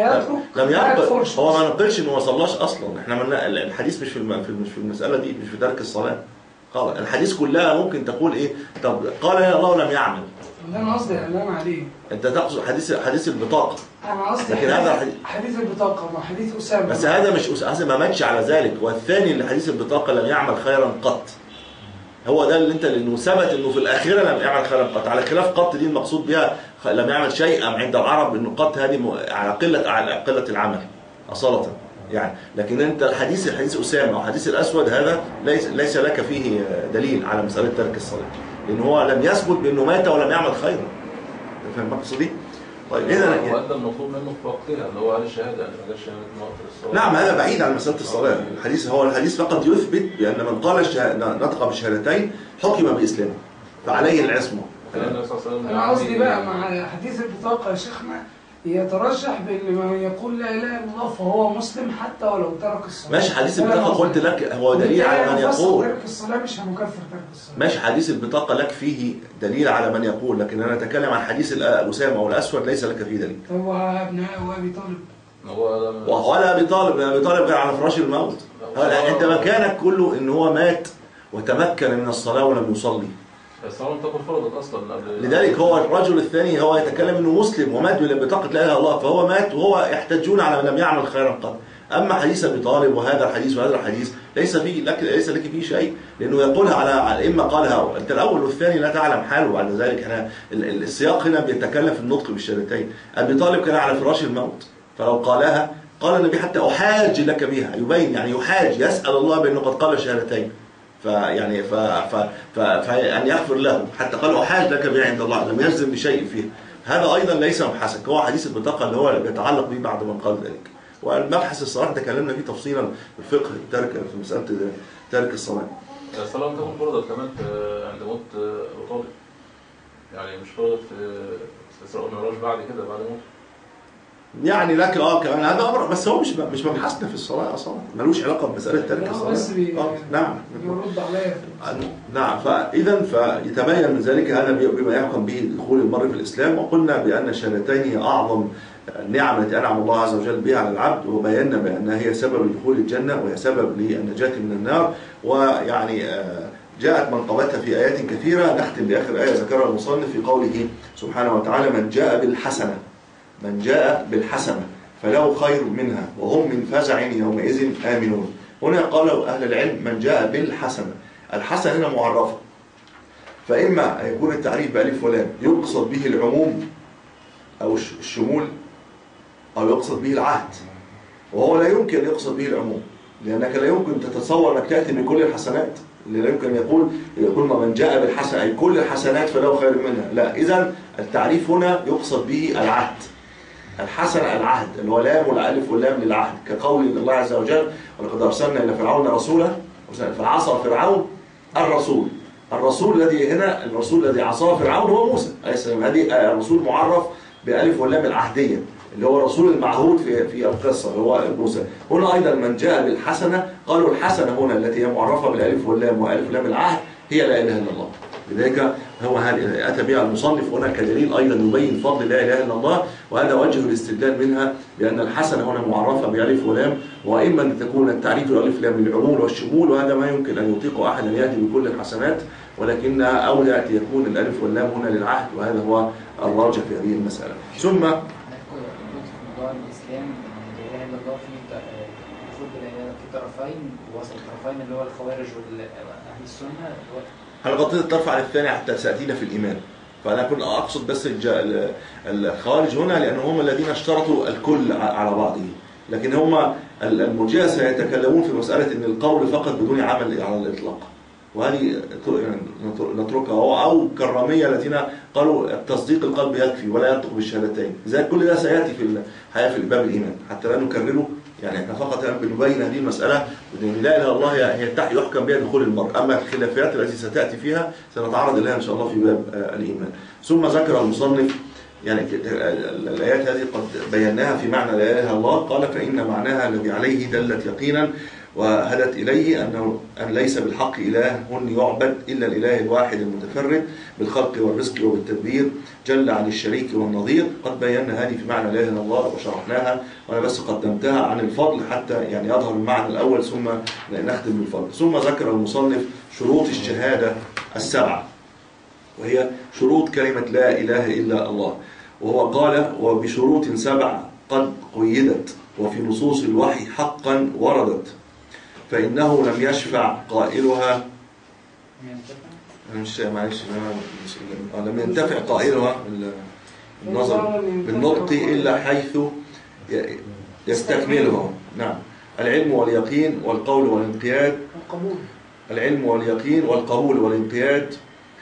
لم ينقل، هو ما نقلش انه ما صلاش اصلا. احنا من الحديث مش في مش في المساله دي، مش في ترك الصلاه خالص. الحديث كلها ممكن تقول ايه؟ طب قال لا الله ولم يعمل. ده انا قصدي اعلام عليه. انت تقصد حديث حديث البطاقه. انا قصدي لكن هذا حديث, حديث البطاقه ما حديث اسامه. بس هذا مش هذا ما ماتش على ذلك. والثاني اللي حديث البطاقه لم يعمل خيرا قط، هو ده اللي انت لانه ثبت انه في الاخيره لم يعمل خيرا قط. على خلاف قط دي المقصود بها لم يعمل شيئا عند العرب، انه قط هذه على قله على قله العمل اصاله يعني. لكن انت الحديث الحديث اسامه او حديث الاسود هذا ليس ليس لك فيه دليل على مساله ترك الصلاه، لان هو لم يثبت بانه مات ولم يعمل خيرا. فاهم مقصدي؟ طيب اذا هو ادى المطلوب منه في وقتها اللي هو على الشهاده، يعني ما جاش شهاده وقت الصلاه. نعم هذا بعيد عن مساله الصلاه. الحديث هو الحديث فقط يثبت بان من قال نطق بالشهادتين حكم باسلامه فعليه العصمه. انا قصدي بقى مع حديث البطاقه يا شيخنا يترشح بأن يقول لا إله إلا الله فهو مسلم حتى ولو ترك الصلاة. ماشي، حديث البطاقة قلت لك هو دليل على من يقول. ترك الصلاة مش هنكفر ترك الصلاة. ماشي، حديث البطاقة لك فيه دليل على من يقول، لكن أنا أتكلم عن حديث الأسامة والأسود ليس لك فيه دليل. طب وابناء وأبي طالب؟ ولا أبي طالب، أبي طالب كان على فراش الموت. أنت مكانك كله إن هو مات وتمكن من الصلاة ولم يصلي. الصلاة لم تكن فرضت أصلا. لذلك هو الرجل الثاني هو يتكلم إنه مسلم ومات بطاقة لا إله إلا الله، فهو مات وهو يحتجون على من لم يعمل خيرا قط. أما حديث أبي طالب وهذا الحديث وهذا الحديث ليس فيه لك ليس لك فيه شيء، لأنه يقولها على إما قالها أنت الأول والثاني لا تعلم حاله. بعد ذلك احنا السياق هنا بيتكلم في النطق بالشهادتين. أبي طالب كان على فراش الموت، فلو قالها قال النبي حتى أحاج لك بها، يبين يعني يحاج، يسأل الله بأنه قد قال الشهادتين، فيعني ف ف ف فأن يغفر له، حتى قال أحاج لك بها عند الله، لم يجزم بشيء فيه. هذا أيضا ليس مبحثك، هو حديث البطاقة اللي هو بيتعلق به بعد من قال ذلك. والمبحث الصلاة تكلمنا فيه تفصيلا في الفقه الترك في مسألة ترك الصلاة. الصلاة لم تكن فرضت كمان عند موت أبو طالب، يعني مش فرضت في إسراء والمعراج بعد كده بعد موت. يعني لكن اه كمان هذا امر، بس هو مش مش مبحثنا في الصلاه اصلا، ملوش علاقه بمساله ترك الصلاه. بس بي... آه نعم يرد عليا. نعم، فاذا فيتبين من ذلك هذا بما يحكم به دخول المرء في الاسلام. وقلنا بان الشهادتين هي اعظم النعم التي انعم الله عز وجل بها على العبد، وبينا بانها هي سبب دخول الجنه وهي سبب للنجاه من النار. ويعني جاءت منقبتها في ايات كثيره. نختم باخر ايه ذكرها المصنف في قوله سبحانه وتعالى: من جاء بالحسنه من جاء بالحسنة فله خير منها وهم من فزع يومئذ آمنون. هنا قالوا أهل العلم من جاء بالحسنة. الحسنة هنا معرفة، فإما يكون التعريف بألف ولام يقصد به العموم أو الشمول، أو يقصد به العهد، وهو لا يمكن يقصد به العموم، لأنك لا يمكن تتصور أنك تأتي بكل الحسنات. اللي لا يمكن يقول يقول من جاء بالحسنة أي كل الحسنات فله خير منها، لا. إذن التعريف هنا يقصد به العهد. الحسن العهد اللي هو لام والالف واللام للعهد، كقول الله عز وجل: ولقد ارسلنا الى فرعون رسولا فعصى فرعون الرسول. الرسول الذي هنا الرسول الذي عصاه فرعون هو موسى عليه السلام. هذه الرسول معرف بالالف واللام العهديه اللي هو الرسول المعهود في في القصه اللي هو موسى. هنا ايضا من جاء بالحسنه قالوا الحسنه هنا التي هي معرفه بالالف واللام والالف واللام العهد هي لا اله الا الله. لذلك هو أتى بها المصنف هنا كدليل أيضا يبين فضل لا إله إلا الله، وهذا وجه الاستدلال منها بأن الحسنة هنا معرفة بألف ولام، وإما أن تكون التعريف الألف لام للعموم والشمول، وهذا ما يمكن أن يطيق أحد أن يأتي بكل الحسنات، ولكن أو يأتي يكون الألف واللام هنا للعهد، وهذا هو الراجح في هذه المسألة. ثم موضوع الإسلام لا إله إلا الله في في طرفين وسط الطرفين اللي هو الخوارج وأهل السنة. أنا غطيت الطرف على الثاني حتى سأتينا في الإيمان، فأنا كنت أقصد بس الخوارج هنا لأنهم هم الذين اشترطوا الكل على بعضه، لكن هم المرجئة سيتكلمون في مسألة أن القول فقط بدون عمل على الإطلاق، وهذه نتركها، أو كالرامية الذين قالوا التصديق القلب يكفي ولا ينطق بالشهادتين. إذا كل ده سيأتي في الحياة في باب الإيمان حتى لا نكرره، يعني احنا فقط بنبين هذه المسألة وأن لا إله إلا الله هي يحكم بها دخول المرء. أما الخلافات التي ستأتي فيها سنتعرض إليها إن شاء الله في باب الإيمان. ثم ذكر المصنف يعني الآيات هذه قد بيناها في معنى لا إله إلا الله. قال: فإن معناها الذي عليه دلت يقينا وهدت إليه أنه أن ليس بالحق إله يعبد إلا الإله الواحد المتفرد بالخلق والرزق وبالتدبير جل عن الشريك والنظير. قد بينا هذه في معنى لا إله إلا الله وشرحناها، وأنا بس قدمتها عن الفضل حتى يعني يظهر المعنى الأول ثم نختم بالفضل. ثم ذكر المصنف شروط الشهادة السبعة، وهي شروط كلمة لا إله إلا الله، وهو قال: وبشروط سبع قد قيدت وفي نصوص الوحي حقا وردت، فإنه لم يشفع قائلها مش معلش لم ينتفع قائلها النظر بالنطق إلا حيث يستكملها. نعم، العلم واليقين والقول والانقياد، العلم واليقين والقبول والانقياد،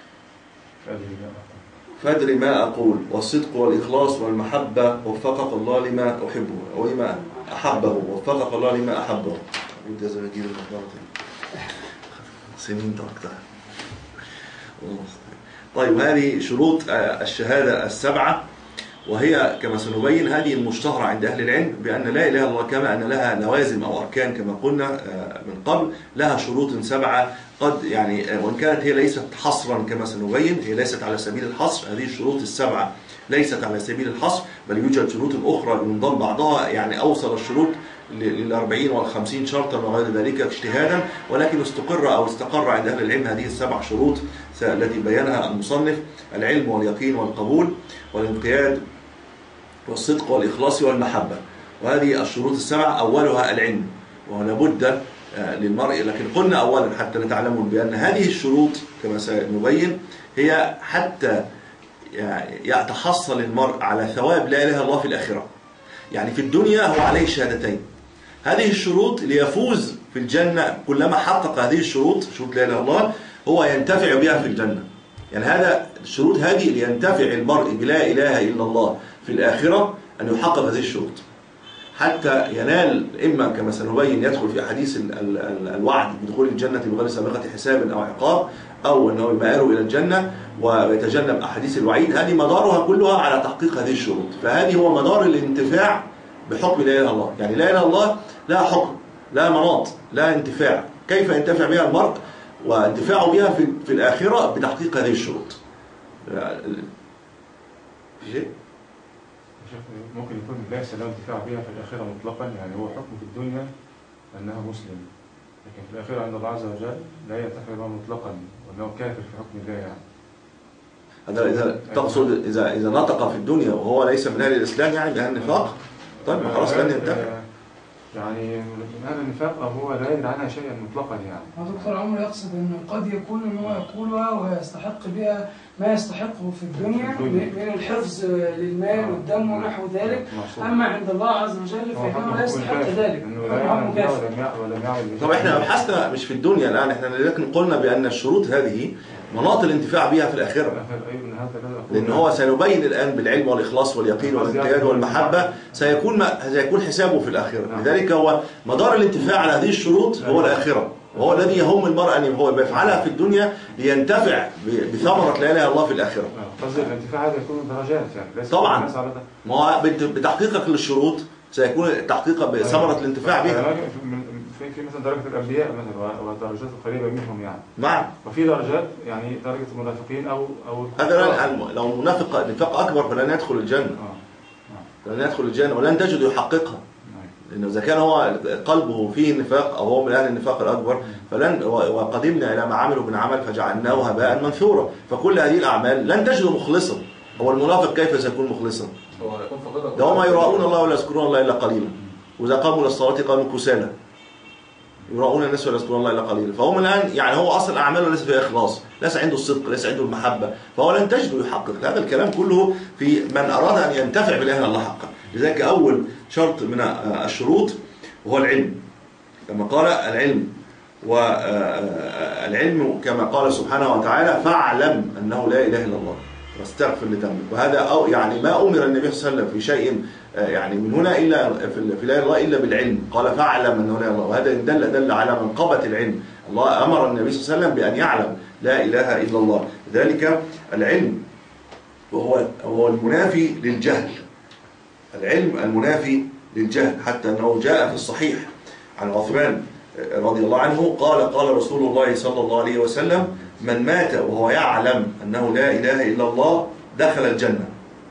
فادر ما أقول، والصدق والإخلاص والمحبة، وفقك الله لما أحبه ولما أحبه، وفقك الله لما أحبه. ودي زي ما أجيب المقدار سنين تركتها. طيب، هذه شروط الشهادة السبعة، وهي كما سنبين هذه المشتهرة عند أهل العلم بأن لا إله إلا الله كما أن لها لوازم أو أركان كما قلنا من قبل، لها شروط سبعة قد يعني وإن كانت هي ليست حصرا كما سنبين، هي ليست على سبيل الحصر، هذه الشروط السبعة ليست على سبيل الحصر، بل يوجد شروط أخرى من ضمن بعضها يعني أوصل الشروط للأربعين والخمسين شرطا وغير ذلك اجتهادا، ولكن استقر أو استقر عند أهل العلم هذه السبع شروط التي بينها المصنف: العلم واليقين والقبول والانقياد والصدق والإخلاص والمحبة. وهذه الشروط السبع أولها العلم، ولا بد للمرء، لكن قلنا أولا حتى نتعلمون بأن هذه الشروط كما سنبين هي حتى يتحصل المرء على ثواب لا إله إلا الله في الآخرة. يعني في الدنيا هو عليه شهادتين، هذه الشروط ليفوز في الجنة كلما حقق هذه الشروط، شروط لا إله إلا الله، هو ينتفع بها في الجنة. يعني هذا الشروط هذه لينتفع المرء بلا إله إلا الله في الآخرة أن يحقق هذه الشروط حتى ينال، إما كما سنبين يدخل في حديث الوعد بدخول الجنة بغير سابقة حساب أو عقاب، أو أنه مآله إلى الجنة ويتجنب أحاديث الوعيد. هذه مدارها كلها على تحقيق هذه الشروط، فهذه هو مدار الانتفاع بحكم لا إله إلا الله. يعني لا إله إلا الله لا حكم، لا مناط، لا انتفاع، كيف ينتفع بها المرء وانتفاعه بها في, في الآخرة بتحقيق هذه الشروط. في شيء؟ ممكن يكون ليس له انتفاع بها في الآخرة مطلقا، يعني هو حكم في الدنيا أنه مسلم، لكن في الآخرة عند الله عز وجل لا ينتفع بها مطلقا وأنه كافر في حكم الله. يعني هذا إذا تقصد إذا إذا نطق في الدنيا وهو ليس من أهل الإسلام يعني بهذا النفاق، طيب خلاص لن ينتفع. يعني من هذا النفاق هو لا يدري عنها شيئا مطلقا. يعني دكتور عمرو يقصد انه قد يكون ان هو يقولها ويستحق بها ما يستحقه في الدنيا من الحفظ للمال والدم ونحو ذلك، اما عند الله عز وجل فانه لا يستحق ذلك. طب احنا ابحثنا مش في الدنيا الان، احنا لكن قلنا بان الشروط هذه مناط الانتفاع بها في الآخرة، لأن هو سنبين الآن بالعلم والإخلاص واليقين والانقياد والمحبة سيكون سيكون حسابه في الآخرة. لذلك هو مدار الانتفاع على هذه الشروط هو الآخرة، وهو الذي يهم المرء أن هو يفعلها في الدنيا لينتفع بثمرة لا إله إلا الله في الآخرة. قصدي الانتفاع هذا يكون درجات يعني طبعا، ما هو بتحقيقك للشروط سيكون تحقيق بثمرة الانتفاع بها. في في مثلا درجة الأنبياء مثلا ودرجات القريبة منهم يعني. نعم. وفي درجات يعني درجة المنافقين أو أو هذا لو المنافق نفاق أكبر فلن يدخل الجنة. آه. لن يدخل الجنة ولن تجد يحققها. لأنه إذا كان هو قلبه فيه النفاق أو هو من أهل النفاق الأكبر فلن، وقدمنا إلى ما عملوا من عمل فجعلناه هباء منثورا، فكل هذه الأعمال لن تجد مخلصا. هو المنافق كيف سيكون مخلصا؟ ده هم يراؤون الله ولا يذكرون الله إلا قليلا، وإذا قاموا للصلاة قاموا كسالى يراؤون الناس ولا يذكرون الله إلا قليلا. فهم الآن يعني هو أصل أعماله ليس فيها إخلاص، ليس عنده الصدق، ليس عنده المحبة، فهو لن تجده يحقق. هذا الكلام كله في من أراد أن ينتفع بالله الله حقا. لذلك أول شرط من الشروط وهو العلم، كما قال العلم، والعلم كما قال سبحانه وتعالى فاعلم أنه لا إله إلا الله واستغفر لذنبك. وهذا أو يعني ما أمر النبي صلى الله عليه وسلم في شيء يعني من هنا إلا في لا إله إلا الله إلا بالعلم، قال فاعلم أنه لا إله إلا الله، وهذا دل دل على منقبة العلم. الله أمر النبي صلى الله عليه وسلم بأن يعلم لا إله إلا الله. ذلك العلم وهو هو المنافي للجهل، العلم المنافي للجهل، حتى أنه جاء في الصحيح عن عثمان رضي الله عنه قال قال رسول الله صلى الله عليه وسلم من مات وهو يعلم أنه لا إله إلا الله دخل الجنة.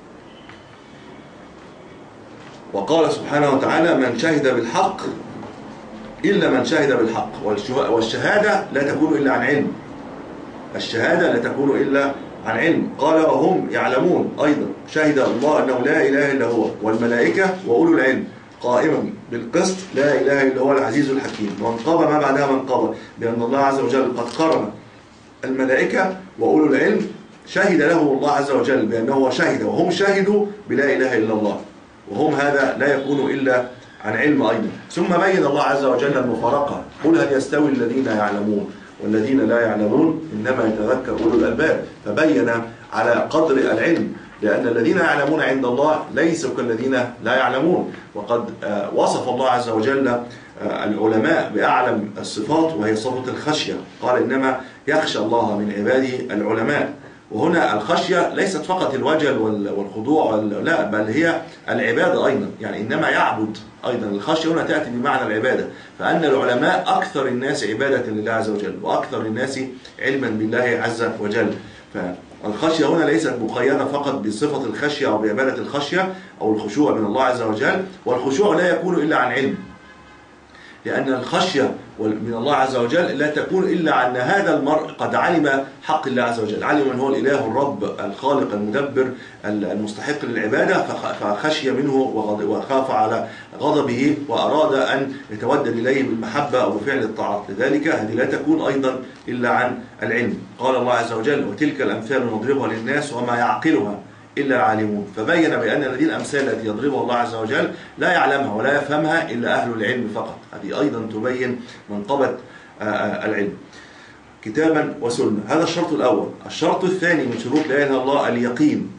وقال سبحانه وتعالى من شهد بالحق إلا من شهد بالحق، والشهادة لا تكون إلا عن علم، الشهادة لا تكون إلا عن علم. قال وهم يعلمون أيضا شهد الله أنه لا إله إلا هو والملائكة وأولو العلم قائما بالقسط لا إله إلا هو العزيز الحكيم. وانقضى ما بعدها منقضى بأن الله عز وجل قد قرن الملائكة وأولو العلم، شهد له الله عز وجل بأنه شهد وهم شهدوا بلا إله إلا الله، وهم هذا لا يكون إلا عن علم أيضا. ثم بين الله عز وجل المفارقة، قل هل يستوي الذين يعلمون والذين لا يعلمون إنما يتذكر أولو الألباب، فبين على قدر العلم، لأن الذين يعلمون عند الله ليسوا كالذين لا يعلمون. وقد وصف الله عز وجل العلماء بأعلم الصفات وهي صفة الخشية، قال إنما يخشى الله من عباده العلماء. وهنا الخشية ليست فقط الوجل والخضوع، لا، بل هي العبادة أيضا، يعني إنما يعبد أيضا. الخشية هنا تأتي بمعنى العبادة، فأن العلماء أكثر الناس عبادة لله عز وجل، وأكثر الناس علما بالله عز وجل. فالخشية هنا ليست مقيدة فقط بصفة الخشية أو بعبادة الخشية أو الخشوع من الله عز وجل، والخشوع لا يكون إلا عن علم، لأن الخشية من الله عز وجل لا تكون إلا عن هذا المرء قد علم حق الله عز وجل، علم من هو الإله الرب الخالق المدبر المستحق للعبادة، فخشي منه وخاف على غضبه وأراد أن يتودد إليه بالمحبة أو بفعل الطاعات. لذلك هذه لا تكون أيضا إلا عن العلم. قال الله عز وجل: وتلك الأمثال نضربها للناس وما يعقلها إلا العالمون. فبين بأن هذه الأمثال التي يضربها الله عز وجل لا يعلمها ولا يفهمها إلا أهل العلم فقط. هذه أيضا تبين منقبة العلم كتابا وسنة. هذا الشرط الأول. الشرط الثاني من شروط لا إله إلا الله اليقين.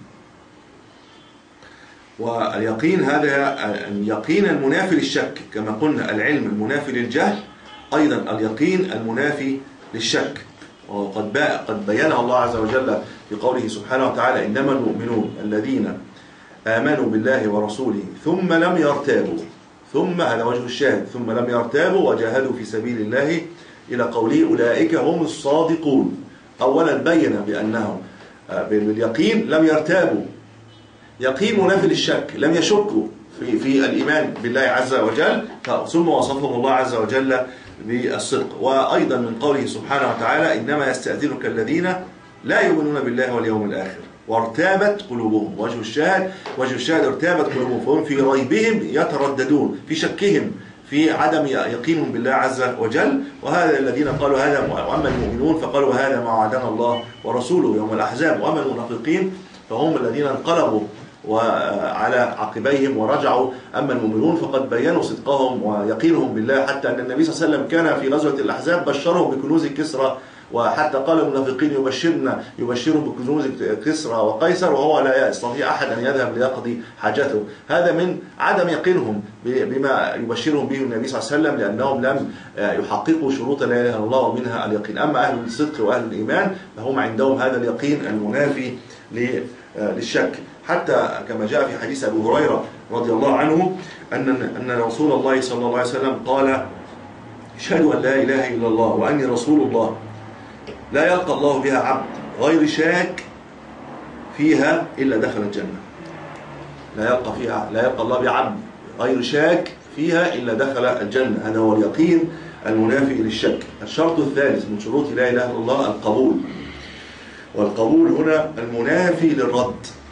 واليقين هذا اليقين المنافي للشك، كما قلنا العلم المنافي للجهل، أيضا اليقين المنافي للشك. وقد قد بينها الله عز وجل في قوله سبحانه وتعالى: إنما المؤمنون الذين آمنوا بالله ورسوله ثم لم يرتابوا. ثم هذا وجه الشاهد، ثم لم يرتابوا وجاهدوا في سبيل الله إلى قوله: أولئك هم الصادقون. أولا بين بأنهم باليقين لم يرتابوا، يقين منافي للشك، لم يشكوا في في الإيمان بالله عز وجل، ثم وصفهم الله عز وجل بالصدق. وأيضا من قوله سبحانه وتعالى: إنما يستأذنك الذين لا يؤمنون بالله واليوم الآخر وارتابت قلوبهم. وجه الشاهد وجه الشاهد ارتابت قلوبهم، فهم في ريبهم يترددون، في شكهم، في عدم يقينهم بالله عز وجل. وهذا الذين قالوا هذا، وأما المؤمنون فقالوا هذا ما وعدنا الله ورسوله يوم الأحزاب. وأما المنافقين فهم الذين انقلبوا وعلى عقبيهم ورجعوا. أما المؤمنون فقد بينوا صدقهم ويقينهم بالله، حتى أن النبي صلى الله عليه وسلم كان في غزوة الأحزاب بشرهم بكنوز كسرى، وحتى قال المنافقين يبشرنا يبشرهم بكنوز كسرى وقيصر وهو لا يستطيع أحد أن يذهب ليقضي حاجته. هذا من عدم يقينهم بما يبشرهم به النبي صلى الله عليه وسلم، لأنهم لم يحققوا شروط لا إله إلا الله ومنها اليقين. أما أهل الصدق وأهل الإيمان فهم عندهم هذا اليقين المنافي للشك. حتى كما جاء في حديث أبو هريرة رضي الله عنه أن أن رسول الله صلى الله عليه وسلم قال: اشهد أن لا إله إلا الله وأني رسول الله، لا يلقى الله بها عبد غير شاك فيها إلا دخل الجنة. لا يلقى فيها لا يلقى الله بعبد غير شاك فيها إلا دخل الجنة. هذا هو اليقين المنافي للشك. الشرط الثالث من شروط لا إله إلا الله القبول. والقبول هنا المنافي للرد.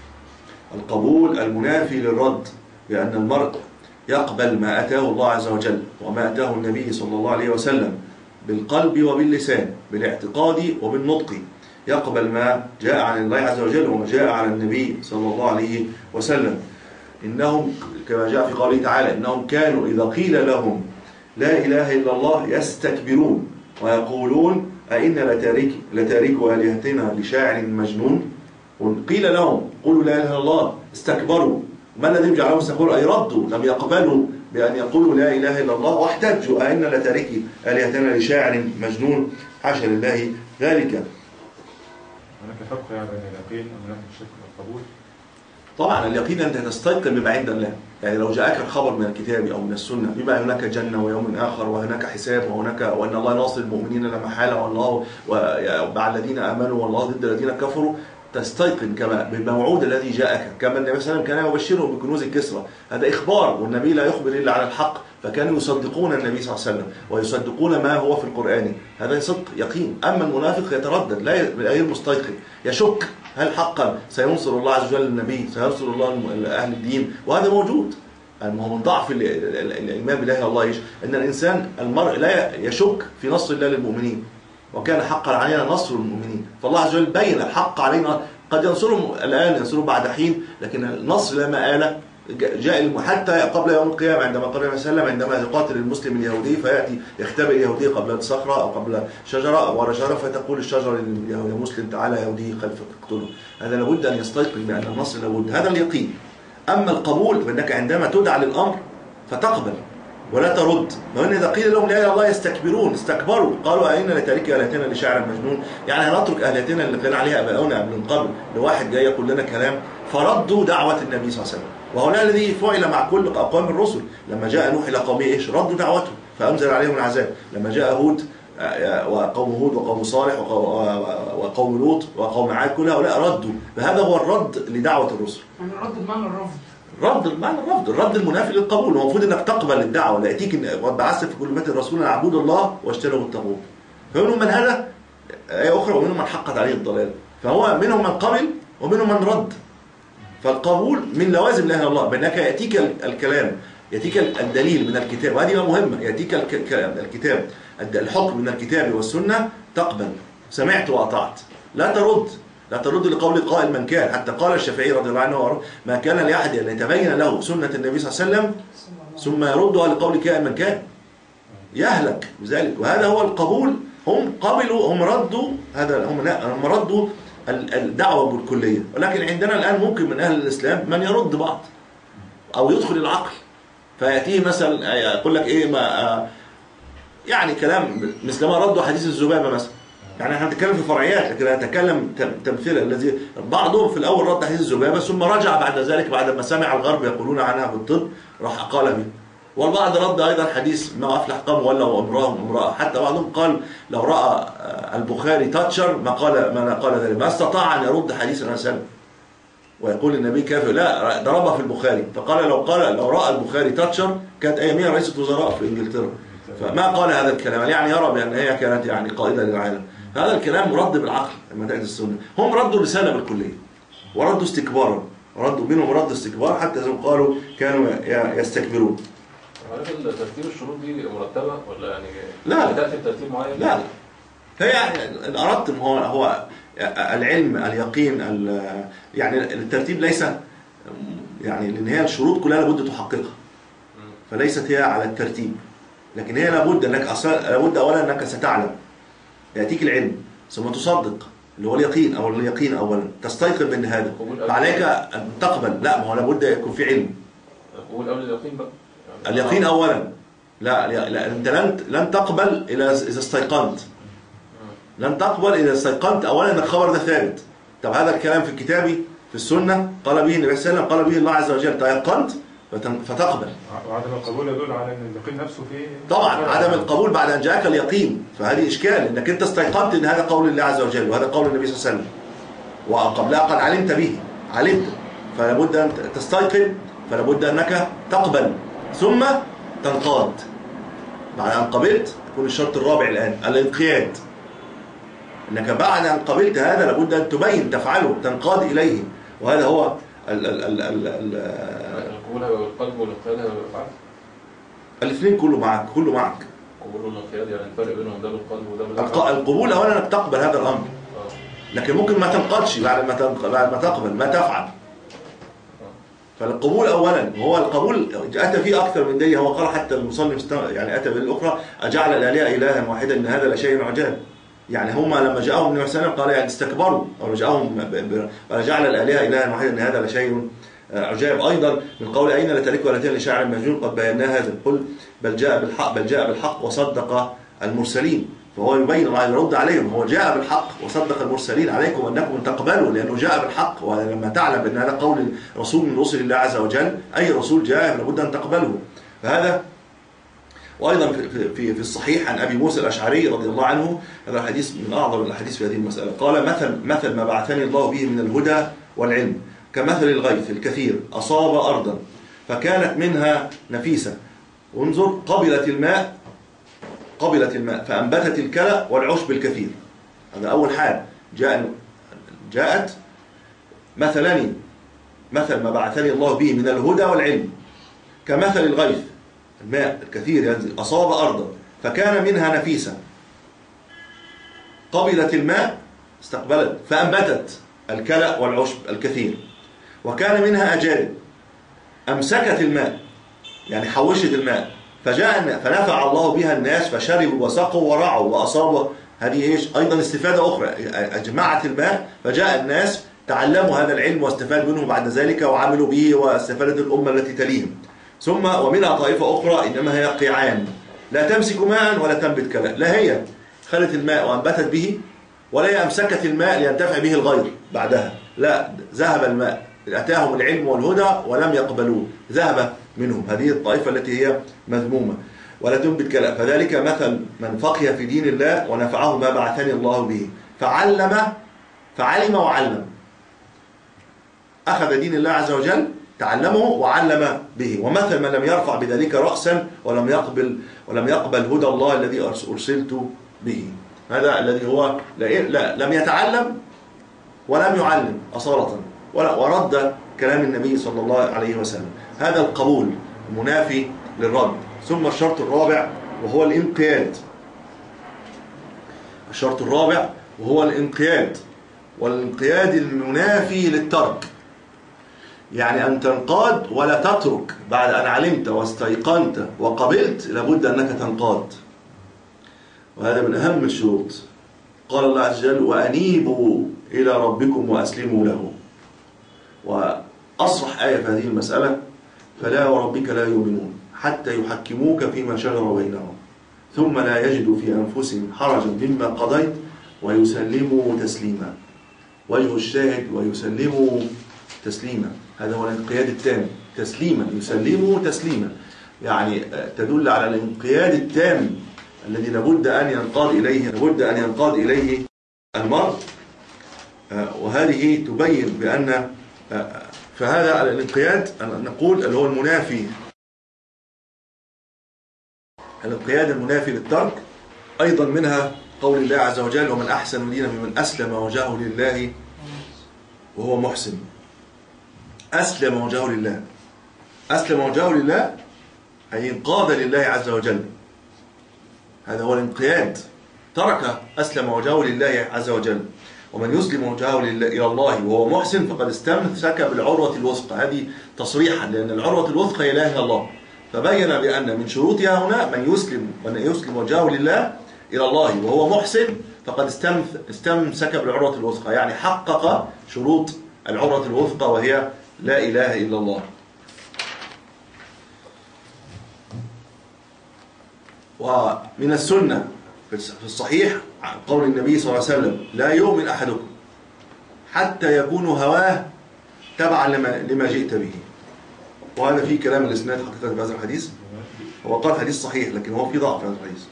القبول المنافي للرد، بأن المرء يقبل ما أتاه الله عز وجل وما أتاه النبي صلى الله عليه وسلم بالقلب وباللسان، بالاعتقاد وبالنطق. يقبل ما جاء عن الله عز وجل وما جاء عن النبي صلى الله عليه وسلم. إنهم كما جاء في قوله تعالى: إنهم كانوا إذا قيل لهم لا إله إلا الله يستكبرون ويقولون أئنا لتارك لتارك آلهتنا لشاعر مجنون. قيل لهم قولوا لا إله إلا الله استكبروا. ما الذي جعلهم يستكبروا؟ أي ردوا، لم يقبلوا بأن يقولوا لا إله إلا الله، واحتجوا أئنا لتارك آلهتنا لشاعر مجنون. حاشا لله ذلك. هناك فرق يعني بين اليقين وبين الشك والقبول. طبعا اليقين أنت تستيقن بما عند الله، يعني لو جاءك الخبر من الكتاب أو من السنة بما هناك جنة ويوم آخر وهناك حساب وهناك وأن الله ناصر المؤمنين لا محالة، والله ومع الذين آمنوا والله ضد الذين كفروا، تستيقن كما بالموعود الذي جاءك. كما النبي صلى الله عليه وسلم كان يبشرهم بكنوز كسرى، هذا إخبار، والنبي لا يخبر إلا عن الحق، فكانوا يصدقون النبي صلى الله عليه وسلم ويصدقون ما هو في القرآن. هذا صدق يقين. أما المنافق يتردد، لا غير مستيقن، يشك هل حقا سينصر الله عز وجل النبي، سينصر الله أهل الدين، وهذا موجود. المهم من ضعف الإيمان بالله الله إيش؟ أن الإنسان المرء لا يشك في نصر الله للمؤمنين، وكان حقا علينا نصر المؤمنين. فالله عز وجل بين الحق علينا، قد ينصرهم الآن ينصرهم بعد حين، لكن النصر لا مآل جاء حتى قبل يوم القيامة، عندما قال النبي صلى الله عليه وسلم: عندما يقاتل المسلم اليهودي فيأتي يختبئ اليهودي قبل صخرة أو قبل شجرة أو ورا شجرة، فتقول الشجرة للمسلم: تعالى يهودي خلفك اقتله. هذا لابد أن يستيقن بأن النصر لابد. هذا اليقين. أما القبول فإنك عندما تدعى للأمر فتقبل، ولا ترد. وإن إذا قيل لهم لا إله إلا الله يستكبرون، استكبروا قالوا أئنا لتارك آلهتنا لشاعر مجنون، يعني هنترك آلهتنا اللي كان عليها آباؤنا من قبل لواحد جاي يقول لنا كلام. فردوا دعوة النبي صلى الله عليه وسلم، وهنا الذي فعل مع كل أقوام الرسل. لما جاء نوح إلى قومه إيش؟ ردوا دعوته فأنزل عليهم العذاب. لما جاء هود وقوم هود وقوم صالح وقوم لوط وقوم عاد، كل هؤلاء ردوا. فهذا هو الرد لدعوة الرسل. يعني الرد بمعنى الرفض. رد بمعنى الرفض، الرد المنافي للقبول. هو المفروض انك تقبل الدعوه، لا ياتيك وبعثت في كل امه رسولا ان اعبدوا الله واجتنبوا الطاغوت. فمنهم من هدى ايه اخرى، ومنهم من حقت عليه الضلاله. فهو منهم من قبل ومنهم من رد. فالقبول من لوازم لا اله الا الله، بانك ياتيك الكلام، ياتيك الدليل من الكتاب، وهذه مهمه. ياتيك الكتاب الحكم من الكتاب والسنه تقبل، سمعت واطعت، لا ترد. لا ترد لقول قائل من كان. حتى قال الشافعي رضي الله عنه ما كان لاحد ان يتبين له سنه النبي صلى الله عليه وسلم ثم يردها لقول كائن من كان يهلك بذلك. وهذا هو القبول. هم قبلوا، هم ردوا، هذا هم لا هم ردوا الدعوه بالكليه. ولكن عندنا الان ممكن من اهل الاسلام من يرد بعض او يدخل العقل، فياتيه مثلا يقول لك ايه ما يعني كلام مثل ما ردوا حديث الذبابه مثلا. يعني احنا هنتكلم في فرعيات، لكن هنتكلم تمثيلا. الذي بعضهم في الاول رد حديث الذبابه ثم رجع بعد ذلك بعد ما سمع الغرب يقولون عنها في الطب راح قال به. والبعض رد ايضا حديث ما افلح قوم ولا وامراه امراه. حتى بعضهم قال لو راى البخاري تاتشر ما قال ما قال ذلك، ما استطاع ان يرد حديث النبي صلى الله عليه وسلم ويقول النبي كافر. لا، ضربها في البخاري. فقال لو قال لو راى البخاري تاتشر كانت اياميا رئيسه وزراء في انجلترا، فما قال هذا الكلام، يعني يرى بان هي كانت يعني قائده للعالم. هذا الكلام مرد بالعقل لما تأتي السنة. هم ردوا رسالة بالكلية وردوا استكبارا، ردوا منهم رد استكبار حتى إذا قالوا كانوا يستكبرون. عارف ترتيب الشروط دي مرتبة ولا يعني لا تأتي بترتيب معين؟ لا، هي إن أردت هو هو العلم اليقين يعني الترتيب ليس يعني، لأن هي الشروط كلها لابد تحققها، فليست هي على الترتيب، لكن هي لابد أنك لابد أولا أنك ستعلم، يأتيك العلم ثم تصدق اللي هو اليقين أو اليقين أولا، تستيقن من هذا فعليك أن تقبل. لا، ما هو لابد يكون في علم. قبول قبل اليقين بقى يعني اليقين أولا. لا لا, لا أنت لن لن تقبل إذا إذا استيقنت. لن تقبل إذا استيقنت أولا أن الخبر ده ثابت. طب هذا الكلام في الكتاب في السنة قال به النبي صلى الله عليه وسلم، قال به الله عز وجل، تيقنت فتقبل. وعدم القبول يدل على ان اليقين نفسه فيه طبعا عدم القبول بعد ان جاءك اليقين، فهذه اشكال انك انت استيقنت ان هذا قول الله عز وجل وهذا قول النبي صلى الله عليه وسلم، وقبلها قد علمت به، علمت، فلا بد ان تستيقن، فلا بد انك تقبل ثم تنقاد. بعد ان قبلت يكون الشرط الرابع الان الانقياد، انك بعد ان قبلت هذا لابد ان تبين تفعله تنقاد اليه، وهذا هو ال ال ال ال ال القبول هيبقى بالقلب والانقياد هيبقى بالفعل. الاثنين كله معك، كله معك. القبول والانقياد يعني الفرق بينهم ده بالقلب وده بالفعل. القبول اولا انك تقبل هذا الامر، لكن ممكن ما تنقادش بعد ما بعد ما تقبل ما تفعل. فالقبول اولا هو القبول اتى فيه اكثر من دي. هو قال حتى المصنف يعني اتى بالاخرى اجعل الالهه الها واحدا ان هذا لشيء عجاب. يعني هم لما جاءهم النبي صلى الله عليه وسلم قال يعني استكبروا، او جاءهم جعل الالهه الها واحدا ان هذا لشيء عجاب. ايضا من قول اين لتارك ولتين لشاعر مجنون قد بينا هذا، قل بل جاء بالحق بل جاء بالحق وصدق المرسلين. فهو يبين الله يرد عليهم، هو جاء بالحق وصدق المرسلين، عليكم انكم تقبلوا لانه جاء بالحق. ولما تعلم ان هذا قول رسول من رسل الله عز وجل، اي رسول جاء لابد ان تقبله. فهذا. وايضا في في في الصحيح عن ابي موسى الاشعري رضي الله عنه، هذا الحديث من اعظم الاحاديث في هذه المساله، قال مثل مثل ما بعثني الله به من الهدى والعلم كمثل الغيث الكثير اصاب ارضا فكانت منها نفيسه، انظر قبلت الماء قبلت الماء فانبتت الكلى والعشب الكثير. هذا اول حال جاء جاءت مثلني مثل ما بعثني الله به من الهدى والعلم كمثل الغيث الماء الكثير ينزل أصاب أرضا فكان منها نفيسة، قبلت الماء استقبلت فأنبتت الكلى والعشب الكثير، وكان منها أجانب أمسكت الماء يعني حوشت الماء فجاء فنفع الله بها الناس فشربوا وسقوا ورعوا وأصابوا. هذه إيش أيضا استفادة أخرى، أجمعت الماء فجاء الناس تعلموا هذا العلم واستفادوا منه بعد ذلك وعملوا به واستفادت الأمة التي تليهم. ثم ومنها طائفة أخرى إنما هي قيعان لا تمسك ماء ولا تنبت كلام، لا هي خلت الماء وأنبتت به ولا هي أمسكت الماء لينتفع به الغير بعدها، لا، ذهب الماء، أتاهم العلم والهدى ولم يقبلوه، ذهب منهم. هذه الطائفة التي هي مذمومة. ولا تنبت كلام، فذلك مثل من فقه في دين الله ونفعه ما بعثني الله به، فعلم فعلم وعلم، أخذ دين الله عز وجل تعلمه وعلم به. ومثل من لم يرفع بذلك رأسا ولم يقبل ولم يقبل هدى الله الذي أرسلت به، هذا الذي هو لا, لا لم يتعلم ولم يعلم أصالة ورد كلام النبي صلى الله عليه وسلم، هذا القبول المنافي للرد. ثم الشرط الرابع وهو الانقياد، الشرط الرابع وهو الانقياد، والانقياد المنافي للترك، يعني أن تنقاد ولا تترك. بعد أن علمت واستيقنت وقبلت لابد أنك تنقاد، وهذا من أهم الشروط. قال الله عز وجل وأنيبوا إلى ربكم وأسلموا له. وأصرح آية في هذه المسألة فلا وربك لا يؤمنون حتى يحكموك فيما شجر بينهم ثم لا يجدوا في أنفسهم حرجا مما قضيت ويسلموا تسليما. وجه الشاهد ويسلموا تسليما، هذا هو الانقياد التام، تسليما، يسلموا تسليما، يعني تدل على الانقياد التام الذي لابد أن ينقاد إليه لابد أن ينقاد إليه المرء. وهذه تبين بأن فهذا الانقياد نقول اللي هو المنافي، الانقياد المنافي للترك. أيضا منها قول الله عز وجل ومن أحسن دينا ممن أسلم وجهه لله وهو محسن. أسلم وجهه لله، أسلم وجهه لله أي انقاد لله عز وجل، هذا هو الانقياد، ترك أسلم وجهه لله عز وجل. ومن يسلم وجهه إلى الله وهو محسن فقد استمسك بالعروة الوثقى، هذه تصريحا، لأن العروة الوثقى هي لا إله إلا الله، فبين بأن من شروطها هنا من يسلم من يسلم وجهه لله إلى الله وهو محسن فقد استمسك بالعروة الوثقى، يعني حقق شروط العروة الوثقى وهي لا إله إلا الله. ومن السنة في الصحيح قول النبي صلى الله عليه وسلم لا يؤمن أحدكم حتى يكون هواه تبعا لما, لما جئت به. وهذا فيه كلام الإسناد حقيقة في هذا الحديث، هو قال حديث صحيح لكن هو فيه ضعف في هذا الحديث،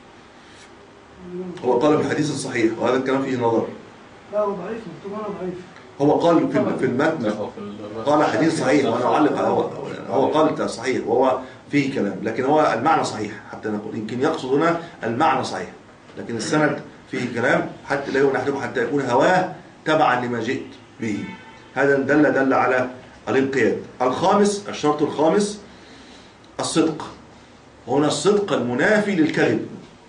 هو قال بحديث صحيح وهذا الكلام فيه نظر. لا هو ضعيف، مكتوب انا ضعيف. هو قال في في المتن قال حديث صحيح وانا اعلق هو هو قال صحيح وهو فيه كلام، لكن هو المعنى صحيح حتى نقول يمكن يقصد هنا المعنى صحيح، لكن السند فيه كلام حتى لا يؤمن أحدكم حتى يكون هواه تبعا لما جئت به. هذا دل دل على الانقياد. الخامس، الشرط الخامس الصدق. هنا الصدق المنافي للكذب،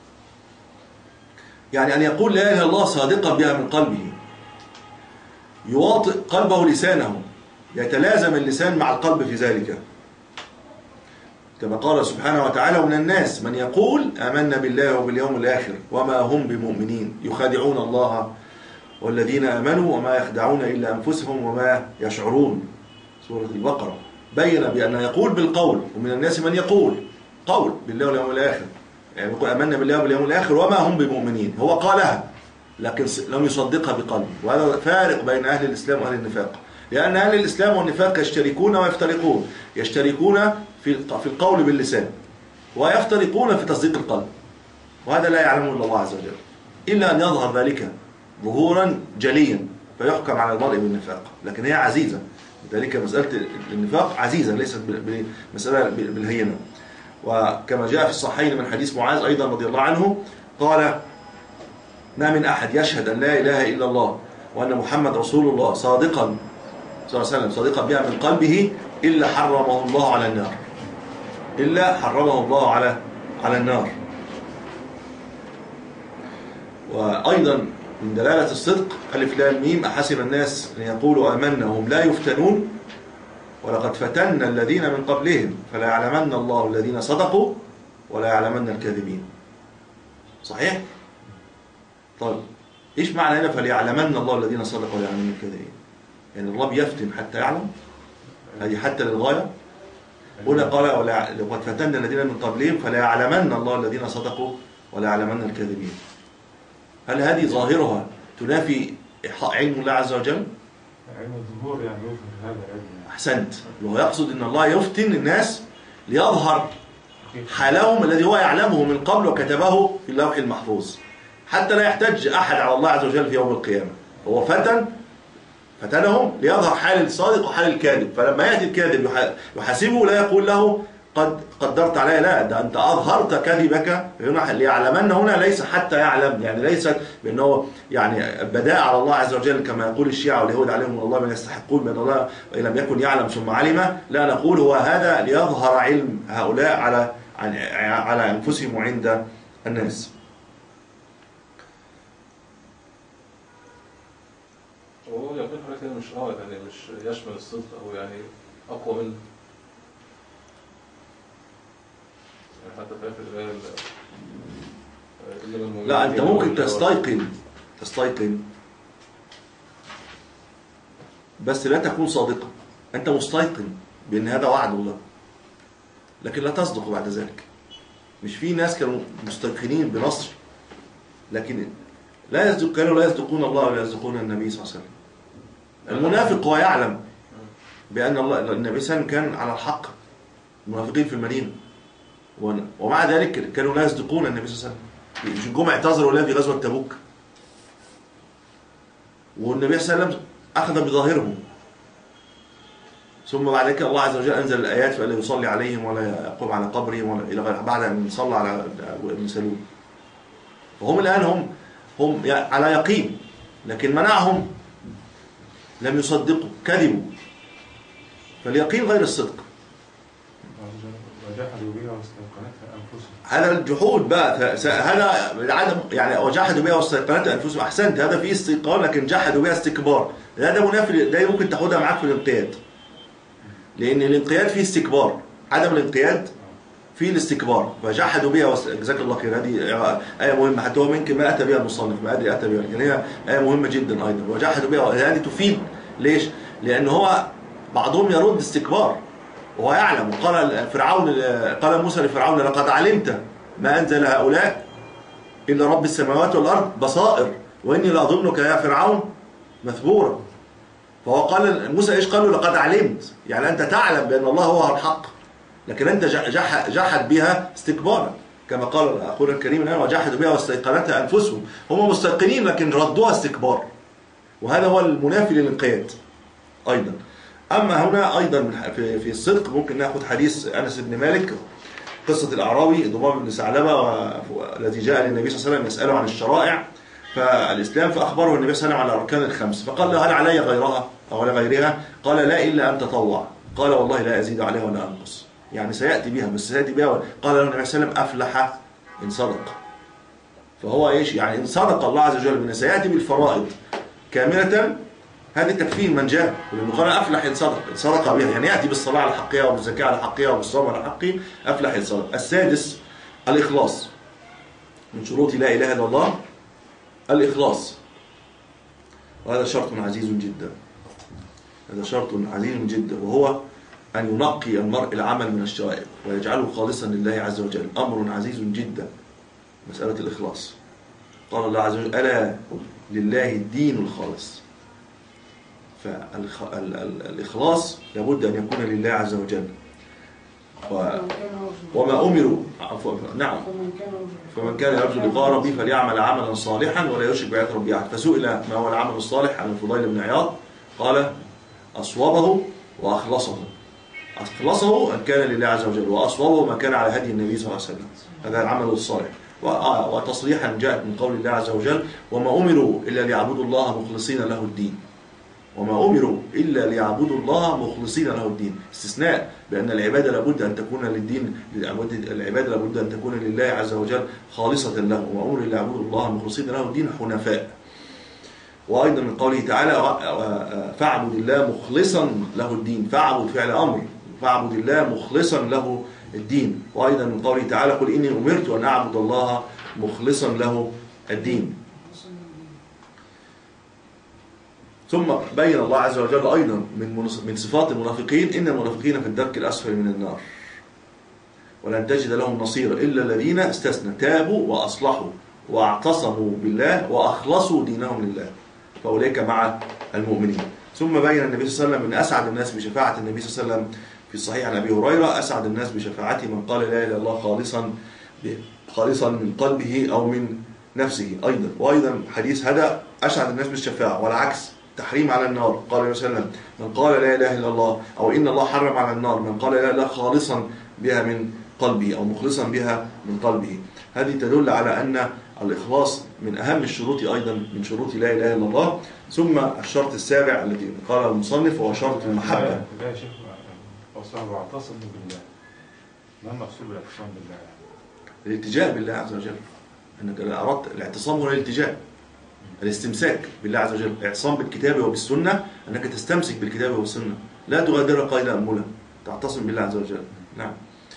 يعني أن يقول لا إله إلا الله صادقا بها من قلبه، يواطئ قلبه لسانه، يتلازم اللسان مع القلب في ذلك، كما قال سبحانه وتعالى ومن الناس من يقول آمنا بالله وباليوم الآخر وما هم بمؤمنين يخادعون الله والذين آمنوا وما يخدعون إلا أنفسهم وما يشعرون. سورة البقرة بين بأن يقول بالقول، ومن الناس من يقول قول بالله واليوم الآخر، يعني يقول آمنا بالله واليوم الآخر وما هم بمؤمنين، هو قالها لكن لم يصدقها بقلبه. وهذا فارق بين أهل الإسلام وأهل النفاق، لأن أهل الإسلام والنفاق يشتركون ويفترقون، يشتركون في في القول باللسان ويفترقون في تصديق القلب، وهذا لا يعلمه إلا الله عز وجل، إلا أن يظهر ذلك ظهورا جليا فيحكم على المرء بالنفاق، لكن هي عزيزة، لذلك مسألة النفاق عزيزة ليست مسألة بالهينة. وكما جاء في الصحيحين من حديث معاذ أيضا رضي الله عنه قال ما من أحد يشهد أن لا إله إلا الله وأن محمد رسول الله صادقا صلى الله عليه وسلم صادقا بها من قلبه إلا حرمه الله على النار، إلا حرمه الله على على النار. وأيضا من دلالة الصدق ألف لام ميم أحسب الناس أن يقولوا آمنا وهم لا يفتنون ولقد فتنا الذين من قبلهم فلا يعلمن الله الذين صدقوا ولا يعلمن الكاذبين. صحيح؟ طيب إيش معنى هنا فليعلمن الله الذين صدقوا ولا يعلمن الكاذبين؟ يعني الله بيفتن حتى يعلم، هذه حتى للغاية. هنا قال ولا لقد فتنا الذين من قبلهم فلا يعلمن الله الذين صدقوا ولا يعلمن الكاذبين. هل هذه ظاهرها تنافي علم الله عز وجل؟ علم الظهور يعني يوفي هذا العلم. أحسنت. وهو يقصد أن الله يفتن الناس ليظهر حالهم الذي هو يعلمه من قبل وكتبه في اللوح المحفوظ، حتى لا يحتج أحد على الله عز وجل في يوم القيامة. هو فتن فتنهم ليظهر حال الصادق وحال الكاذب، فلما يأتي الكاذب يحاسبه لا يقول له قد قدرت علي، لا، ده أنت أظهرت كذبك. ليعلمن هنا ليس حتى يعلم، يعني ليست بأنه يعني بداء على الله عز وجل كما يقول الشيعة واليهود عليهم من الله من يستحقون بأن الله إن لم يكن يعلم ثم علم. لا، نقول هو هذا ليظهر علم هؤلاء على على أنفسهم وعند الناس. هو يقول حاجة كده مش اه يعني مش يشمل الصدق أو يعني أقوى منه. يعني حتى في الآية لا، أنت ممكن تستيقن تستيقن بس لا تكون صادقا. أنت مستيقن بأن هذا وعد الله لكن لا تصدق بعد ذلك. مش في ناس كانوا مستيقنين بنصر لكن لا يصدق، كانوا لا يصدقون الله ولا يصدقون النبي صلى الله عليه وسلم. المنافق هو يعلم بأن الله النبي صلى الله عليه وسلم كان على الحق، المنافقين في المدينة، ومع ذلك كانوا لا يصدقون النبي صلى الله عليه وسلم. مش الجمعة اعتذروا له في غزوة تبوك والنبي صلى الله عليه وسلم أخذ بظاهرهم، ثم بعد ذلك الله عز وجل أنزل الآيات فلا يصلي عليهم ولا يقوم على قبرهم ولا إلى غيره بعد أن صلى على ابن سلول. وهم الآن هم هم على يقين لكن منعهم، لم يصدقوا، كذبوا. فاليقين غير الصدق. وجحدوا بها واستيقنتها أنفسهم. هذا الجحود بقى، هذا عدم يعني وجحدوا بها واستيقنتها أنفسهم. أحسنت، هذا فيه استيقان لكن جحدوا بها استكبار. ده منافي، ده ممكن تاخدها معاك في الانقياد، لأن الانقياد فيه استكبار، عدم الانقياد فيه الاستكبار. فجحدوا بها وست... جزاك الله خير. هذه آية مهمة، حتى هو يمكن ما أتى بها المصنف، ما أدري أتى بها، لكن هي آية مهمة جدا أيضا. وجحدوا بها، هذه تفيد ليش؟ لأن هو بعضهم يرد استكبار وهو يعلم. وقال فرعون قال موسى لفرعون لقد علمت ما أنزل هؤلاء إلا رب السماوات والأرض بصائر وإني لأظنك يا فرعون مثبورا. فهو قال موسى إيش؟ قال له لقد علمت، يعني أنت تعلم بأن الله هو الحق لكن أنت جحد بها استكبارا، كما قال أخونا الكريم الآن وجحدوا بها واستيقنتها أنفسهم. هم مستيقنين لكن ردوها استكبار، وهذا هو المنافي للانقياد أيضا. أما هنا أيضا في الصدق ممكن نأخذ حديث أنس بن مالك، قصة الأعرابي ضباب بن ثعلبة الذي جاء للنبي صلى الله عليه وسلم يسأله عن الشرائع فالإسلام، فأخبره النبي صلى الله عليه وسلم على الأركان الخمس، فقال له هل علي غيرها أو على غيرها؟ قال لا إلا أن تطوع. قال والله لا أزيد عليها ولا أنقص، يعني سيأتي بها بس سيأتي بها. قال له النبي صلى الله عليه وسلم أفلح إن صدق. فهو إيش يعني؟ إن صدق الله عز وجل بأنه سيأتي بالفرائض كاملة، هذه تكفيه من جاء، لأنه قال أفلح إن صدق، إن صدق بها يعني يأتي بالصلاة على حقها وبالزكاة على حقها وبالصوم على حقه، أفلح إن صدق. السادس الإخلاص، من شروط لا إله إلا الله الإخلاص، وهذا شرط عزيز جدا، هذا شرط عزيز جدا، وهو أن ينقي المرء العمل من الشرائع ويجعله خالصا لله عز وجل. أمر عزيز جدا مسألة الإخلاص. قال الله عز وجل ألا لله الدين الخالص. فالإخلاص لابد أن يكون لله عز وجل. وما أمروا نعم فمن كان يرجو لقاء ربه فليعمل عملا صالحا ولا يشرك بعبادة ربه أحد. فسئل ما هو العمل الصالح عن الفضيل بن عياض قال أصوبه وأخلصه. أخلصه أن كان لله عز وجل، وأصوبه ما كان على هدي النبي صلى الله عليه وسلم، هذا العمل الصالح. وتصريحا جاءت من قول الله عز وجل وما أمروا إلا ليعبدوا الله مخلصين له الدين. وما أمروا إلا ليعبدوا الله مخلصين له الدين، استثناء بأن العبادة لابد أن تكون للدين، العبادة لابد أن تكون لله عز وجل خالصة له. وما أمروا إلا ليعبدوا الله مخلصين له الدين حنفاء. وأيضا من قوله تعالى فاعبد الله مخلصا له الدين، فاعبد فعل أمر، فاعبد الله مخلصا له الدين. وأيضا من قوله تعالى قل إني أمرت أن أعبد الله مخلصا له الدين. ثم بين الله عز وجل أيضا من من صفات المنافقين إن المنافقين في الدرك الأسفل من النار ولن تجد لهم نصيرا إلا الذين استثنى تابوا وأصلحوا واعتصموا بالله وأخلصوا دينهم لله فأولئك مع المؤمنين. ثم بين النبي صلى الله عليه وسلم أن أسعد الناس بشفاعة النبي صلى الله عليه وسلم في الصحيح عن أبي هريرة أسعد الناس بشفاعته من قال لا إله إلا الله خالصا خالصا من قلبه أو من نفسه. أيضا وأيضا حديث هذا أسعد الناس بالشفاعة والعكس تحريم على النار. قال النبي صلى الله عليه وسلم من قال لا إله إلا الله أو إن الله حرم على النار من قال لا إله إلا الله خالصا بها من قلبه أو مخلصا بها من قلبه. هذه تدل على أن الإخلاص من أهم الشروط أيضا من شروط لا إله إلا الله. ثم الشرط السابع الذي قال المصنف هو شرط المحبة. لا يا شيخ وصلوا واعتصموا بالله. ما المقصود بالاعتصام بالله؟ الالتجاء بالله عز وجل. أنك أردت الاعتصام هو الالتجاء الاستمساك بالله عز وجل. اعتصام بالكتاب وبالسنة أنك تستمسك بالكتاب وبالسنة لا تغادر قيد أنملة تعتصم بالله عز وجل. نعم.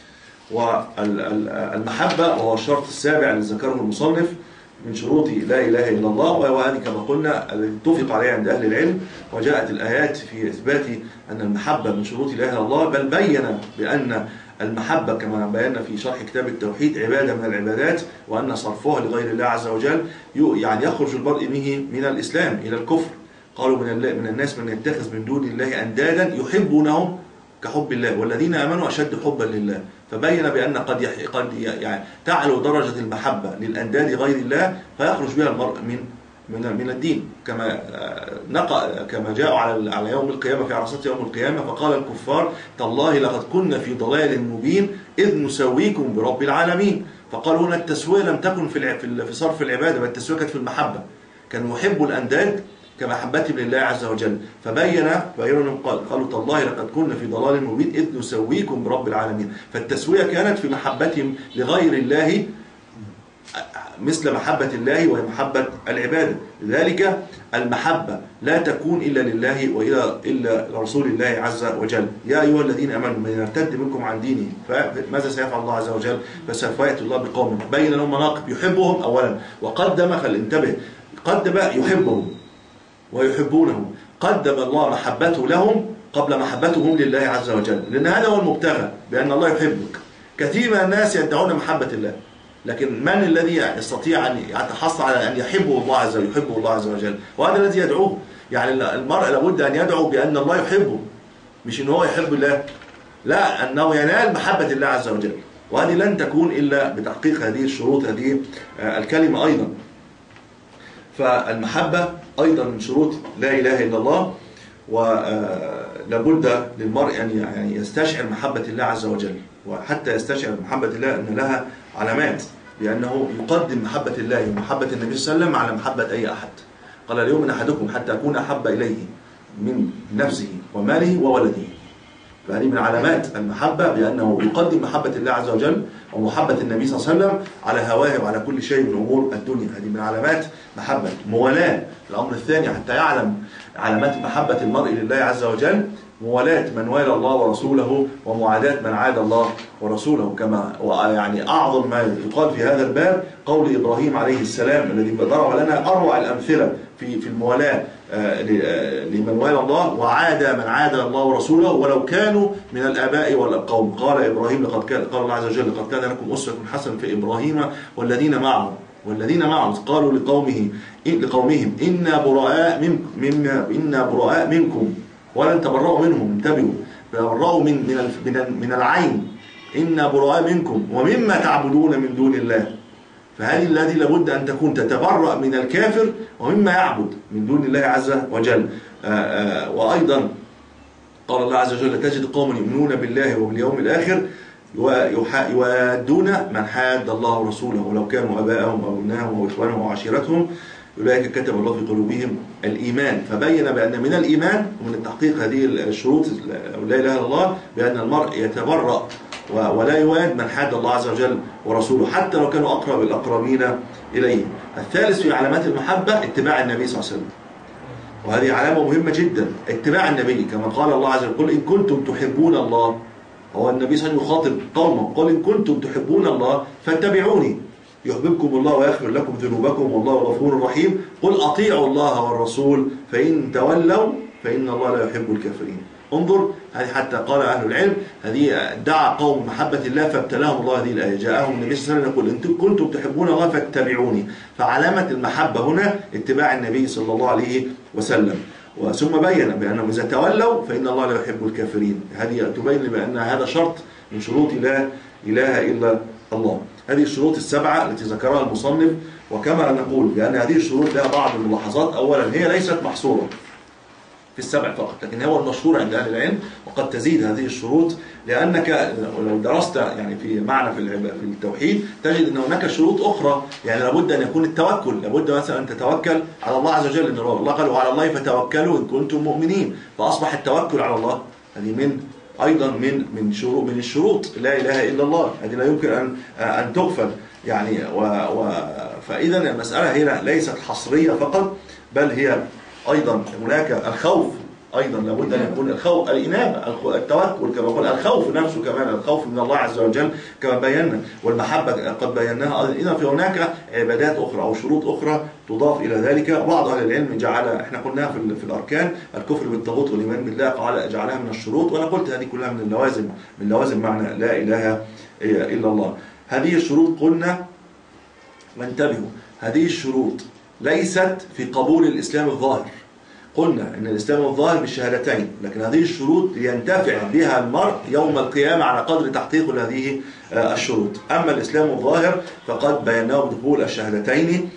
والمحبة وهو الشرط السابع الذي ذكره المصنف من شروط لا إله إلا الله وهذه كما قلنا الذي اتفق عليه عند أهل العلم وجاءت الآيات في إثبات أن المحبة من شروط لا إله إلا الله بل بين بأن المحبة كما بينا في شرح كتاب التوحيد عبادة من العبادات وأن صرفها لغير الله عز وجل يعني يخرج المرء به من الإسلام إلى الكفر. قالوا من, من الناس من يتخذ من دون الله أندادا يحبونهم كحب الله والذين آمنوا أشد حبا لله. فبين بأن قد قد يعني تعلو درجة المحبة للأنداد غير الله فيخرج بها المرء من من من الدين كما نقى كما جاء على على يوم القيامة في عرصات يوم القيامة فقال الكفار تالله لقد كنا في ضلال مبين إذ نسويكم برب العالمين. فقالوا هنا التسوية لم تكن في في صرف العبادة بل التسوية كانت في المحبة. كانوا يحبوا الأنداد كمحبتهم لله عز وجل فبين بينهم قالوا تالله لقد كنا في ضلال مبين إذ نسويكم برب العالمين. فالتسوية كانت في محبتهم لغير الله مثل محبة الله وهي محبة العبادة. لذلك المحبة لا تكون إلا لله وإلا إلا لرسول الله عز وجل. يا أيها الذين آمنوا من يرتد منكم عن دينه فماذا سيفعل الله عز وجل فسوف يأتي الله بقوم بين لهم مناقب يحبهم أولا وقدم خل انتبه قدم يحبهم ويحبونه قدم الله محبته لهم قبل محبتهم لله عز وجل لأن هذا هو المبتغى بأن الله يحبك. كثير من الناس يدعون محبة الله لكن من الذي يستطيع أن يتحصل على أن يحبه الله عز وجل يحبه الله عز وجل وهذا الذي يدعوه. يعني المرء لابد أن يدعو بأن الله يحبه مش إن هو يحب الله لا أنه ينال محبة الله عز وجل وهذه لن تكون إلا بتحقيق هذه الشروط هذه الكلمة أيضا. فالمحبة أيضا من شروط لا إله إلا الله ولابد للمرء أن يعني يستشعر محبة الله عز وجل وحتى يستشعر محبة الله أن لها علامات لأنه يقدم محبة الله ومحبة النبي صلى الله عليه وسلم على محبة أي أحد. قال اليوم أحدكم حتى أكون أحب إليه من نفسه وماله وولده. فهذه من علامات المحبة بأنه يقدم محبة الله عز وجل ومحبة النبي صلى الله عليه وسلم على هواه وعلى كل شيء من أمور الدنيا. هذه من علامات محبة. موالاة الأمر الثاني حتى يعلم علامات محبة المرء لله عز وجل موالاة من والى الله ورسوله ومعاداة من عاد الله ورسوله. كما يعني أعظم ما يقال في هذا الباب قول إبراهيم عليه السلام الذي ضرب لنا أروع الأمثلة في في الموالاة لمن والى الله وعاد من عاد الله ورسوله ولو كانوا من الآباء والقوم. قال إبراهيم لقد كان قال الله عز وجل لقد كان لكم أسوة حسنة في إبراهيم والذين معه والذين معه قالوا لقومه لقومهم إنا براء منكم إنا براء منكم ولن تبرؤوا منهم. انتبهوا تبرؤوا من من من العين إنا براء منكم ومما تعبدون من دون الله. فهذه الذي لابد أن تكون تتبرأ من الكافر ومما يعبد من دون الله عز وجل. آآ آآ وأيضا قال الله عز وجل تجد قوم يؤمنون بالله وباليوم الآخر يوادون من حاد الله ورسوله ولو كانوا أباءهم أو أبناءهم أو إخوانهم أو عشيرتهم أولئك كتب الله في قلوبهم الإيمان. فبين بأن من الإيمان ومن تحقيق هذه الشروط لا إله إلا الله بأن المرء يتبرأ ولا يواد من حاد الله عز وجل ورسوله حتى لو كانوا أقرب الأقربين إليه. الثالث في علامات المحبة اتباع النبي صلى الله عليه وسلم وهذه علامة مهمة جدا. اتباع النبي كما قال الله عز وجل قل إن كنتم تحبون الله. هو النبي صلى الله عليه وسلم يخاطب قومه قل إن كنتم تحبون الله فاتبعوني. يحببكم الله ويغفر لكم ذنوبكم والله غفور رحيم. قل أطيعوا الله والرسول فإن تولوا فإن الله لا يحب الكافرين. انظر، هذه حتى قال أهل العلم هذه دعا قوم محبة الله فابتلاهم الله هذه الآية. جاءهم النبي صلى الله عليه وسلم يقول إن كنتم تحبون الله فاتبعوني. فعلامة المحبة هنا اتباع النبي صلى الله عليه وسلم. ثم بين بأنهم إذا تولوا فإن الله لا يحب الكافرين. هذه تبين بأن هذا شرط من شروط لا إله إلا الله. هذه الشروط السبعة التي ذكرها المصنف. وكما نقول بأن هذه الشروط لها بعض الملاحظات. أولا هي ليست محصورة في السبع فقط، لكن هو المشهور عند أهل العلم، وقد تزيد هذه الشروط، لأنك لو درست يعني في معنى في في التوحيد تجد أن هناك شروط أخرى. يعني لابد أن يكون التوكل، لابد مثلا أن تتوكل على الله عز وجل، إن الله قال وعلى الله فتوكلوا إن كنتم مؤمنين. فأصبح التوكل على الله هذه من أيضا من من شروط من الشروط لا إله إلا الله، هذه لا يمكن أن أن تغفل يعني. و و فإذا المسألة هنا ليست حصرية فقط، بل هي أيضا هناك الخوف أيضا لابد أن يكون الخوف، الإنابة، التوكل كما قلنا، الخوف نفسه كمان، الخوف من الله عز وجل كما بينا، والمحبة قد بيناها. إذا في هناك عبادات أخرى أو شروط أخرى تضاف إلى ذلك. بعض أهل العلم جعل، إحنا قلناها في, في الأركان، الكفر بالطاغوت والإيمان بالله قال جعلها من الشروط، وأنا قلت هذه كلها من اللوازم، من لوازم معنى لا إله إلا الله. هذه الشروط قلنا، وانتبهوا، هذه الشروط ليست في قبول الإسلام الظاهر. قلنا إن الإسلام الظاهر بالشهادتين، لكن هذه الشروط ينتفع بها المرء يوم القيامة على قدر تحقيق هذه الشروط. أما الإسلام الظاهر فقد بيناه بدخول الشهادتين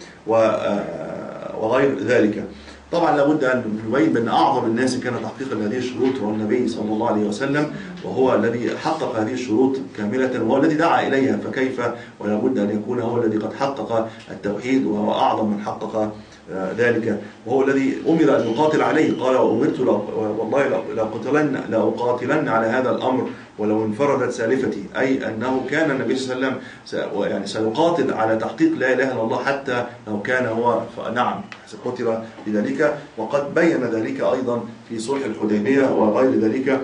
وغير ذلك. طبعا لابد أن نبين بأن أعظم الناس كان تحقيقا لهذه الشروط هو النبي صلى الله عليه وسلم، وهو الذي حقق هذه الشروط كاملة، وهو الذي دعا إليها، فكيف ولا بد أن يكون هو الذي قد حقق التوحيد، وهو أعظم من حقق ذلك، وهو الذي أمر أن يقاتل عليه. قال وأمرت والله لأقاتلن لأقاتلن على هذا الأمر ولو انفردت سالفتي، أي أنه كان النبي صلى الله عليه وسلم يعني سيقاتل على تحقيق لا إله إلا الله حتى لو كان هو، نعم قتل بذلك. وقد بين ذلك أيضا في صلح الحديبية وغير ذلك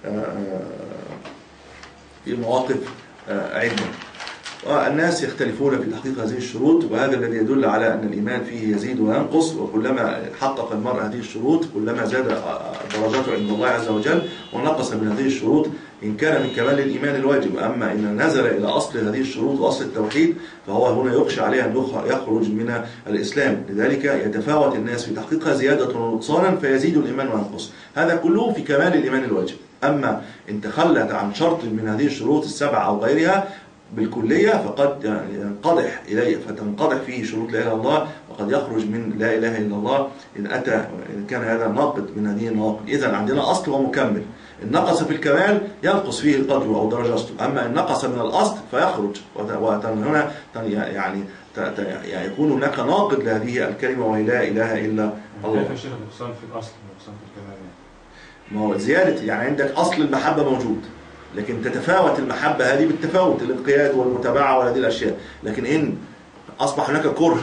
في مواقف عدة. والناس يختلفون في تحقيق هذه الشروط، وهذا الذي يدل على أن الإيمان فيه يزيد وينقص، وكلما حقق المرء هذه الشروط كلما زاد درجاته عند الله عز وجل، ونقص من هذه الشروط إن كان من كمال الإيمان الواجب. أما إن نزل إلى أصل هذه الشروط وأصل التوحيد فهو هنا يخشى عليه أن يخرج من الإسلام. لذلك يتفاوت الناس في تحقيقها زيادة ونقصانا، فيزيد الإيمان وينقص. هذا كله في كمال الإيمان الواجب. أما إن تخلت عن شرط من هذه الشروط السبعة أو غيرها بالكلية فقد ينقضح إليه، فتنقضح فيه شروط لا إله إلا الله، وقد يخرج من لا إله إلا الله إن أتى إن كان هذا ناقض من هذه النواقض. إذا عندنا أصل ومكمل، إن نقص في الكمال ينقص فيه القدر أو درجته، أما إن نقص من الأصل فيخرج. وهنا يعني يكون هناك ناقض لهذه الكلمة وهي لا إله إلا الله. كيف الشيخ نقصان في الأصل ونقصان في الكمال؟ ما هو زيادة، يعني عندك أصل المحبة موجود، لكن تتفاوت المحبة هذه بالتفاوت، الانقياد والمتابعة وهذه الأشياء. لكن إن أصبح هناك كره،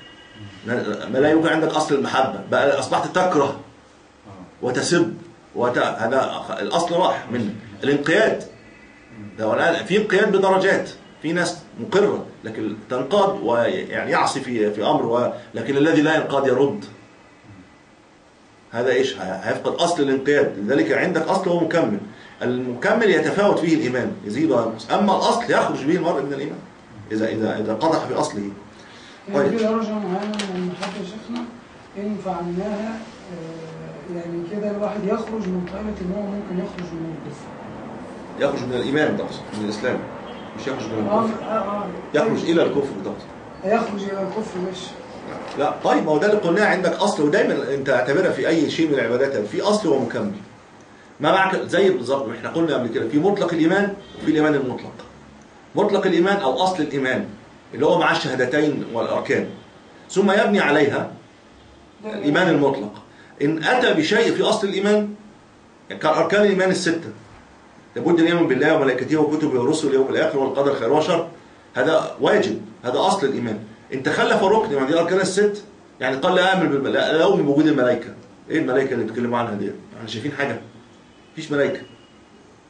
ما لا يمكن عندك أصل المحبة، بقى أصبحت تكره وتسب وت... هذا الأصل راح من الانقياد. في انقياد بدرجات، في ناس مقرة لكن تنقاد ويعني يعصي في في أمر و... لكن الذي لا ينقاد يرد. هذا إيش؟ هيفقد أصل الانقياد. لذلك عندك أصل ومكمل. المكمل يتفاوت فيه الإيمان، يزيد وينقص. أما الأصل يخرج به المرء من الإيمان إذا إذا إذا قدح في أصله. يعني في درجة معينة من المحبة يا شيخنا إن فعلناها يعني كده الواحد يخرج من قائمة إن هو ممكن يخرج من الكفر. يخرج من الإيمان تقصد، من الإسلام، مش يخرج من الكفر. آه آه يخرج إلى الكفر تقصد. يخرج إلى الكفر ماشي. لا طيب، ما هو ده اللي قلناه، عندك أصل، ودايما أنت اعتبرها في أي شيء من العبادات في أصل ومكمل. ما معك زي بالظبط، احنا قلنا قبل كده في مطلق الإيمان وفي الإيمان المطلق. مطلق الإيمان أو أصل الإيمان اللي هو مع الشهادتين والأركان، ثم يبني عليها الإيمان المطلق. إن أتى بشيء في أصل الإيمان كأركان الإيمان الستة، لابد أن يؤمن بالله وملائكته وكتبه ورسله واليوم الآخر والقدر خير وشر، هذا واجب، هذا أصل الإيمان. إن تخلف ركن من هذه الأركان الست، يعني قال لا آمن بالملائكة، لا أؤمن بوجود الملائكة. إيه الملائكة اللي بيتكلموا عنها دي؟ احنا شايفين حاجة؟ مفيش ملائكة.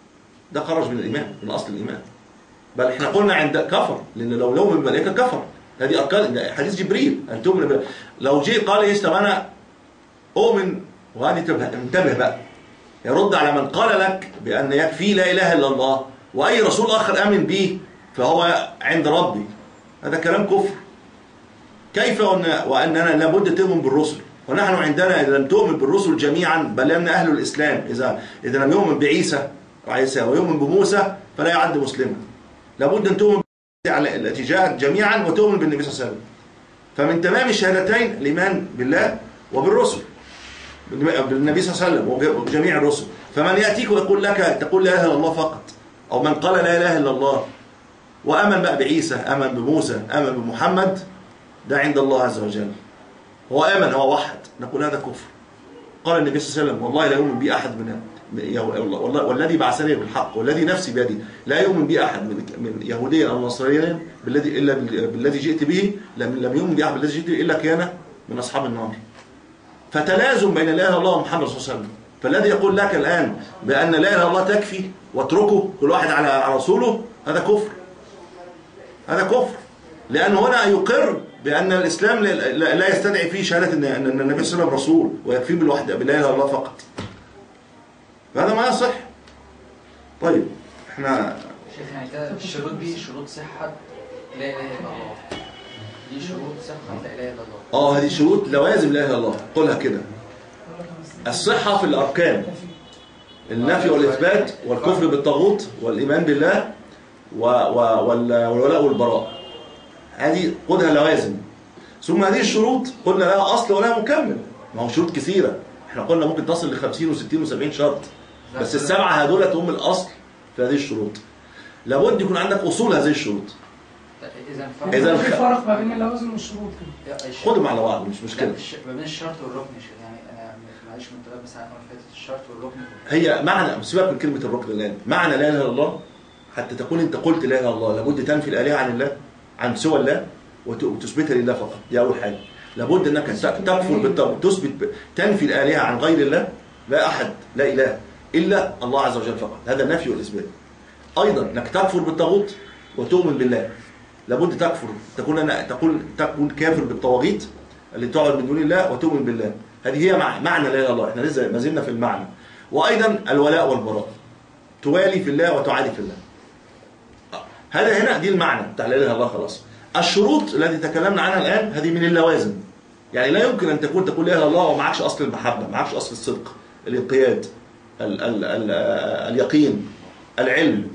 ده خرج من الإيمان، من أصل الإيمان. بل احنا قلنا عند كفر، لأن لو لو من الملائكة كفر، هذه أركان حديث جبريل أن تؤمن بالله. لو جه قال إيش طب أنا أؤمن، وهذه انتبه بقى، يرد على من قال لك بأن يكفي لا إله إلا الله وأي رسول آخر آمن به فهو عند ربي، هذا كلام كفر. كيف وأننا لابد تؤمن بالرسل، ونحن عندنا إذا لم تؤمن بالرسل جميعا بل لم أهل الإسلام إذا إذا لم يؤمن بعيسى وعيسى ويؤمن بموسى فلا يعد مسلما. لابد أن تؤمن على التي جاءت جميعا وتؤمن بالنبي صلى الله عليه وسلم. فمن تمام الشهادتين الإيمان بالله وبالرسل، بالنبي صلى الله عليه وسلم وجميع الرسل. فمن يأتيك ويقول لك تقول لا إله إلا الله فقط، أو من قال لا إله إلا الله وأمن بقى بعيسى، أمن بموسى، أمن بمحمد، ده عند الله عز وجل هو آمن، هو وحد، نقول هذا كفر. قال النبي صلى الله عليه وسلم والله لا يؤمن بي أحد من والذي بعثني بالحق والذي نفسي بيدي لا يؤمن بي أحد من يهوديا أو نصرانيا بالذي إلا بالذي جئت به، لم لم يؤمن بي أحد بالذي جئت به إلا كان من أصحاب النار. فتلازم بين لا إله إلا الله ومحمد صلى الله عليه وسلم. فالذي يقول لك الآن بأن لا إله إلا الله تكفي واتركه كل واحد على رسوله، هذا كفر، هذا كفر، لأنه هنا يقر بأن الإسلام لا يستدعي فيه شهادة أن النبي صلى الله عليه وسلم رسول ويكفي بالوحدة بالله إلا الله فقط، فهذا ما يصح. طيب احنا شيخ يعني كده الشروط دي شروط صحة لا إله إلا الله، دي شروط صحة لا إله إلا الله. اه هذه شروط لوازم لا إله إلا الله، قولها كده. الصحة في الأركان، النفي والإثبات والكفر بالطاغوت والإيمان بالله والولاء والبراء، هذه قولها لوازم. ثم هذه الشروط قلنا لها أصل ولها مكمل، ما هو شروط كثيرة، احنا قلنا ممكن تصل ل خمسين وستين وسبعين شرط، بس السبعة هذول هم الأصل في هذه الشروط. لابد يكون عندك أصول هذه الشروط. إذا في فرق ما بين اللوازم والشروط كده. خدهم على بعض مش مشكلة. ما بين الشرط والركن يعني أنا معلش منتبه بس على فاتت الشرط والركن. هي معنى سيبك من كلمة الركن الآن، معنى لا إله إلا الله حتى تقول أنت قلت لا إله إلا الله لابد تنفي الآلهة عن الله، عن سوى الله وتثبتها لله فقط. دي أول حاجة. لابد أنك تكفر بالطاغوت، تثبت تنفي الآلهة عن غير الله، لا أحد لا إله إلا الله عز وجل فقط، هذا النفي والإثبات. أيضا أنك تكفر بالطاغوت وتؤمن بالله، لابد تكفر تكون أنا تقول تكون كافر بالطواغيت اللي تعبد من دون الله وتؤمن بالله، هذه هي معنى لا إله إلا الله. احنا لسه ما زلنا في المعنى. وأيضا الولاء والبراء، توالي في الله وتعادي في الله، هذا هنا دي المعنى بتاع لا إله إلا الله. خلاص الشروط التي تكلمنا عنها الآن هذه من اللوازم، يعني لا يمكن أن تكون تقول لا إله إلا الله ومعكش أصل المحبة، معكش أصل الصدق، الانقياد، ال ال ال اليقين، العلم،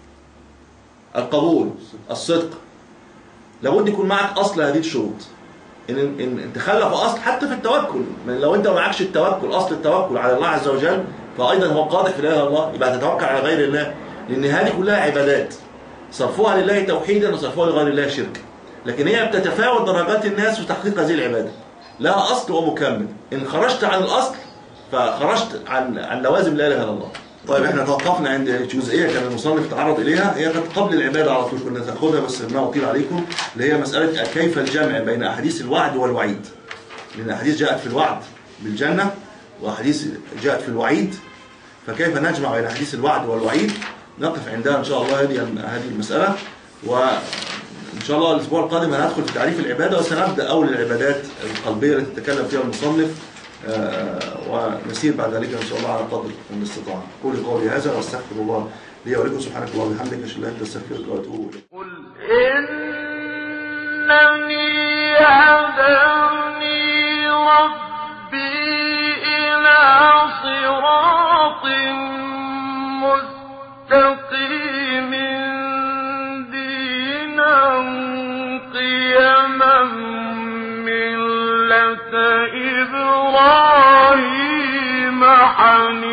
القبول، الصدق. لابد يكون معك أصل هذه الشروط. إن إن إن تخلف أصل حتى في التوكل، لو أنت ما معكش التوكل، أصل التوكل على الله عز وجل، فأيضا هو قادح في لا إله إلا الله، يبقى تتوكل على غير الله، لأن هذه كلها عبادات صرفوها لله توحيدا وصرفوها لغير الله شركا، لكن هي بتتفاوت درجات الناس في تحقيق هذه العبادة، لها أصل ومكمل. إن خرجت عن الأصل فخرجت عن عن لوازم لا إله إلا الله. طيب احنا توقفنا عند جزئية كان المصنف تعرض إليها، هي كانت قبل العبادة على طول كنا ناخدها بس ما أطيل عليكم، اللي هي مسألة كيف الجمع بين أحاديث الوعد والوعيد. لأن أحاديث جاءت في الوعد بالجنة وأحاديث جاءت في الوعيد، فكيف نجمع بين أحاديث الوعد والوعيد؟ نقف عندها إن شاء الله هذه هذه المسألة، وإن شاء الله الأسبوع القادم هندخل في تعريف العبادة، وسنبدأ أول العبادات القلبية التي تتكلم فيها المصنف، ونسير بعد ذلك إن شاء الله على قدر الاستطاعة. قولي قولي هذا واستغفر الله لي ولكم، سبحانك اللهم وبحمدك أشهد أن لا إله إلا أنت أستغفرك وأتوب إليك. قل إنني هداني ربي إلى صراط مستقيم دينا قيما ملة إبراهيم حنيفا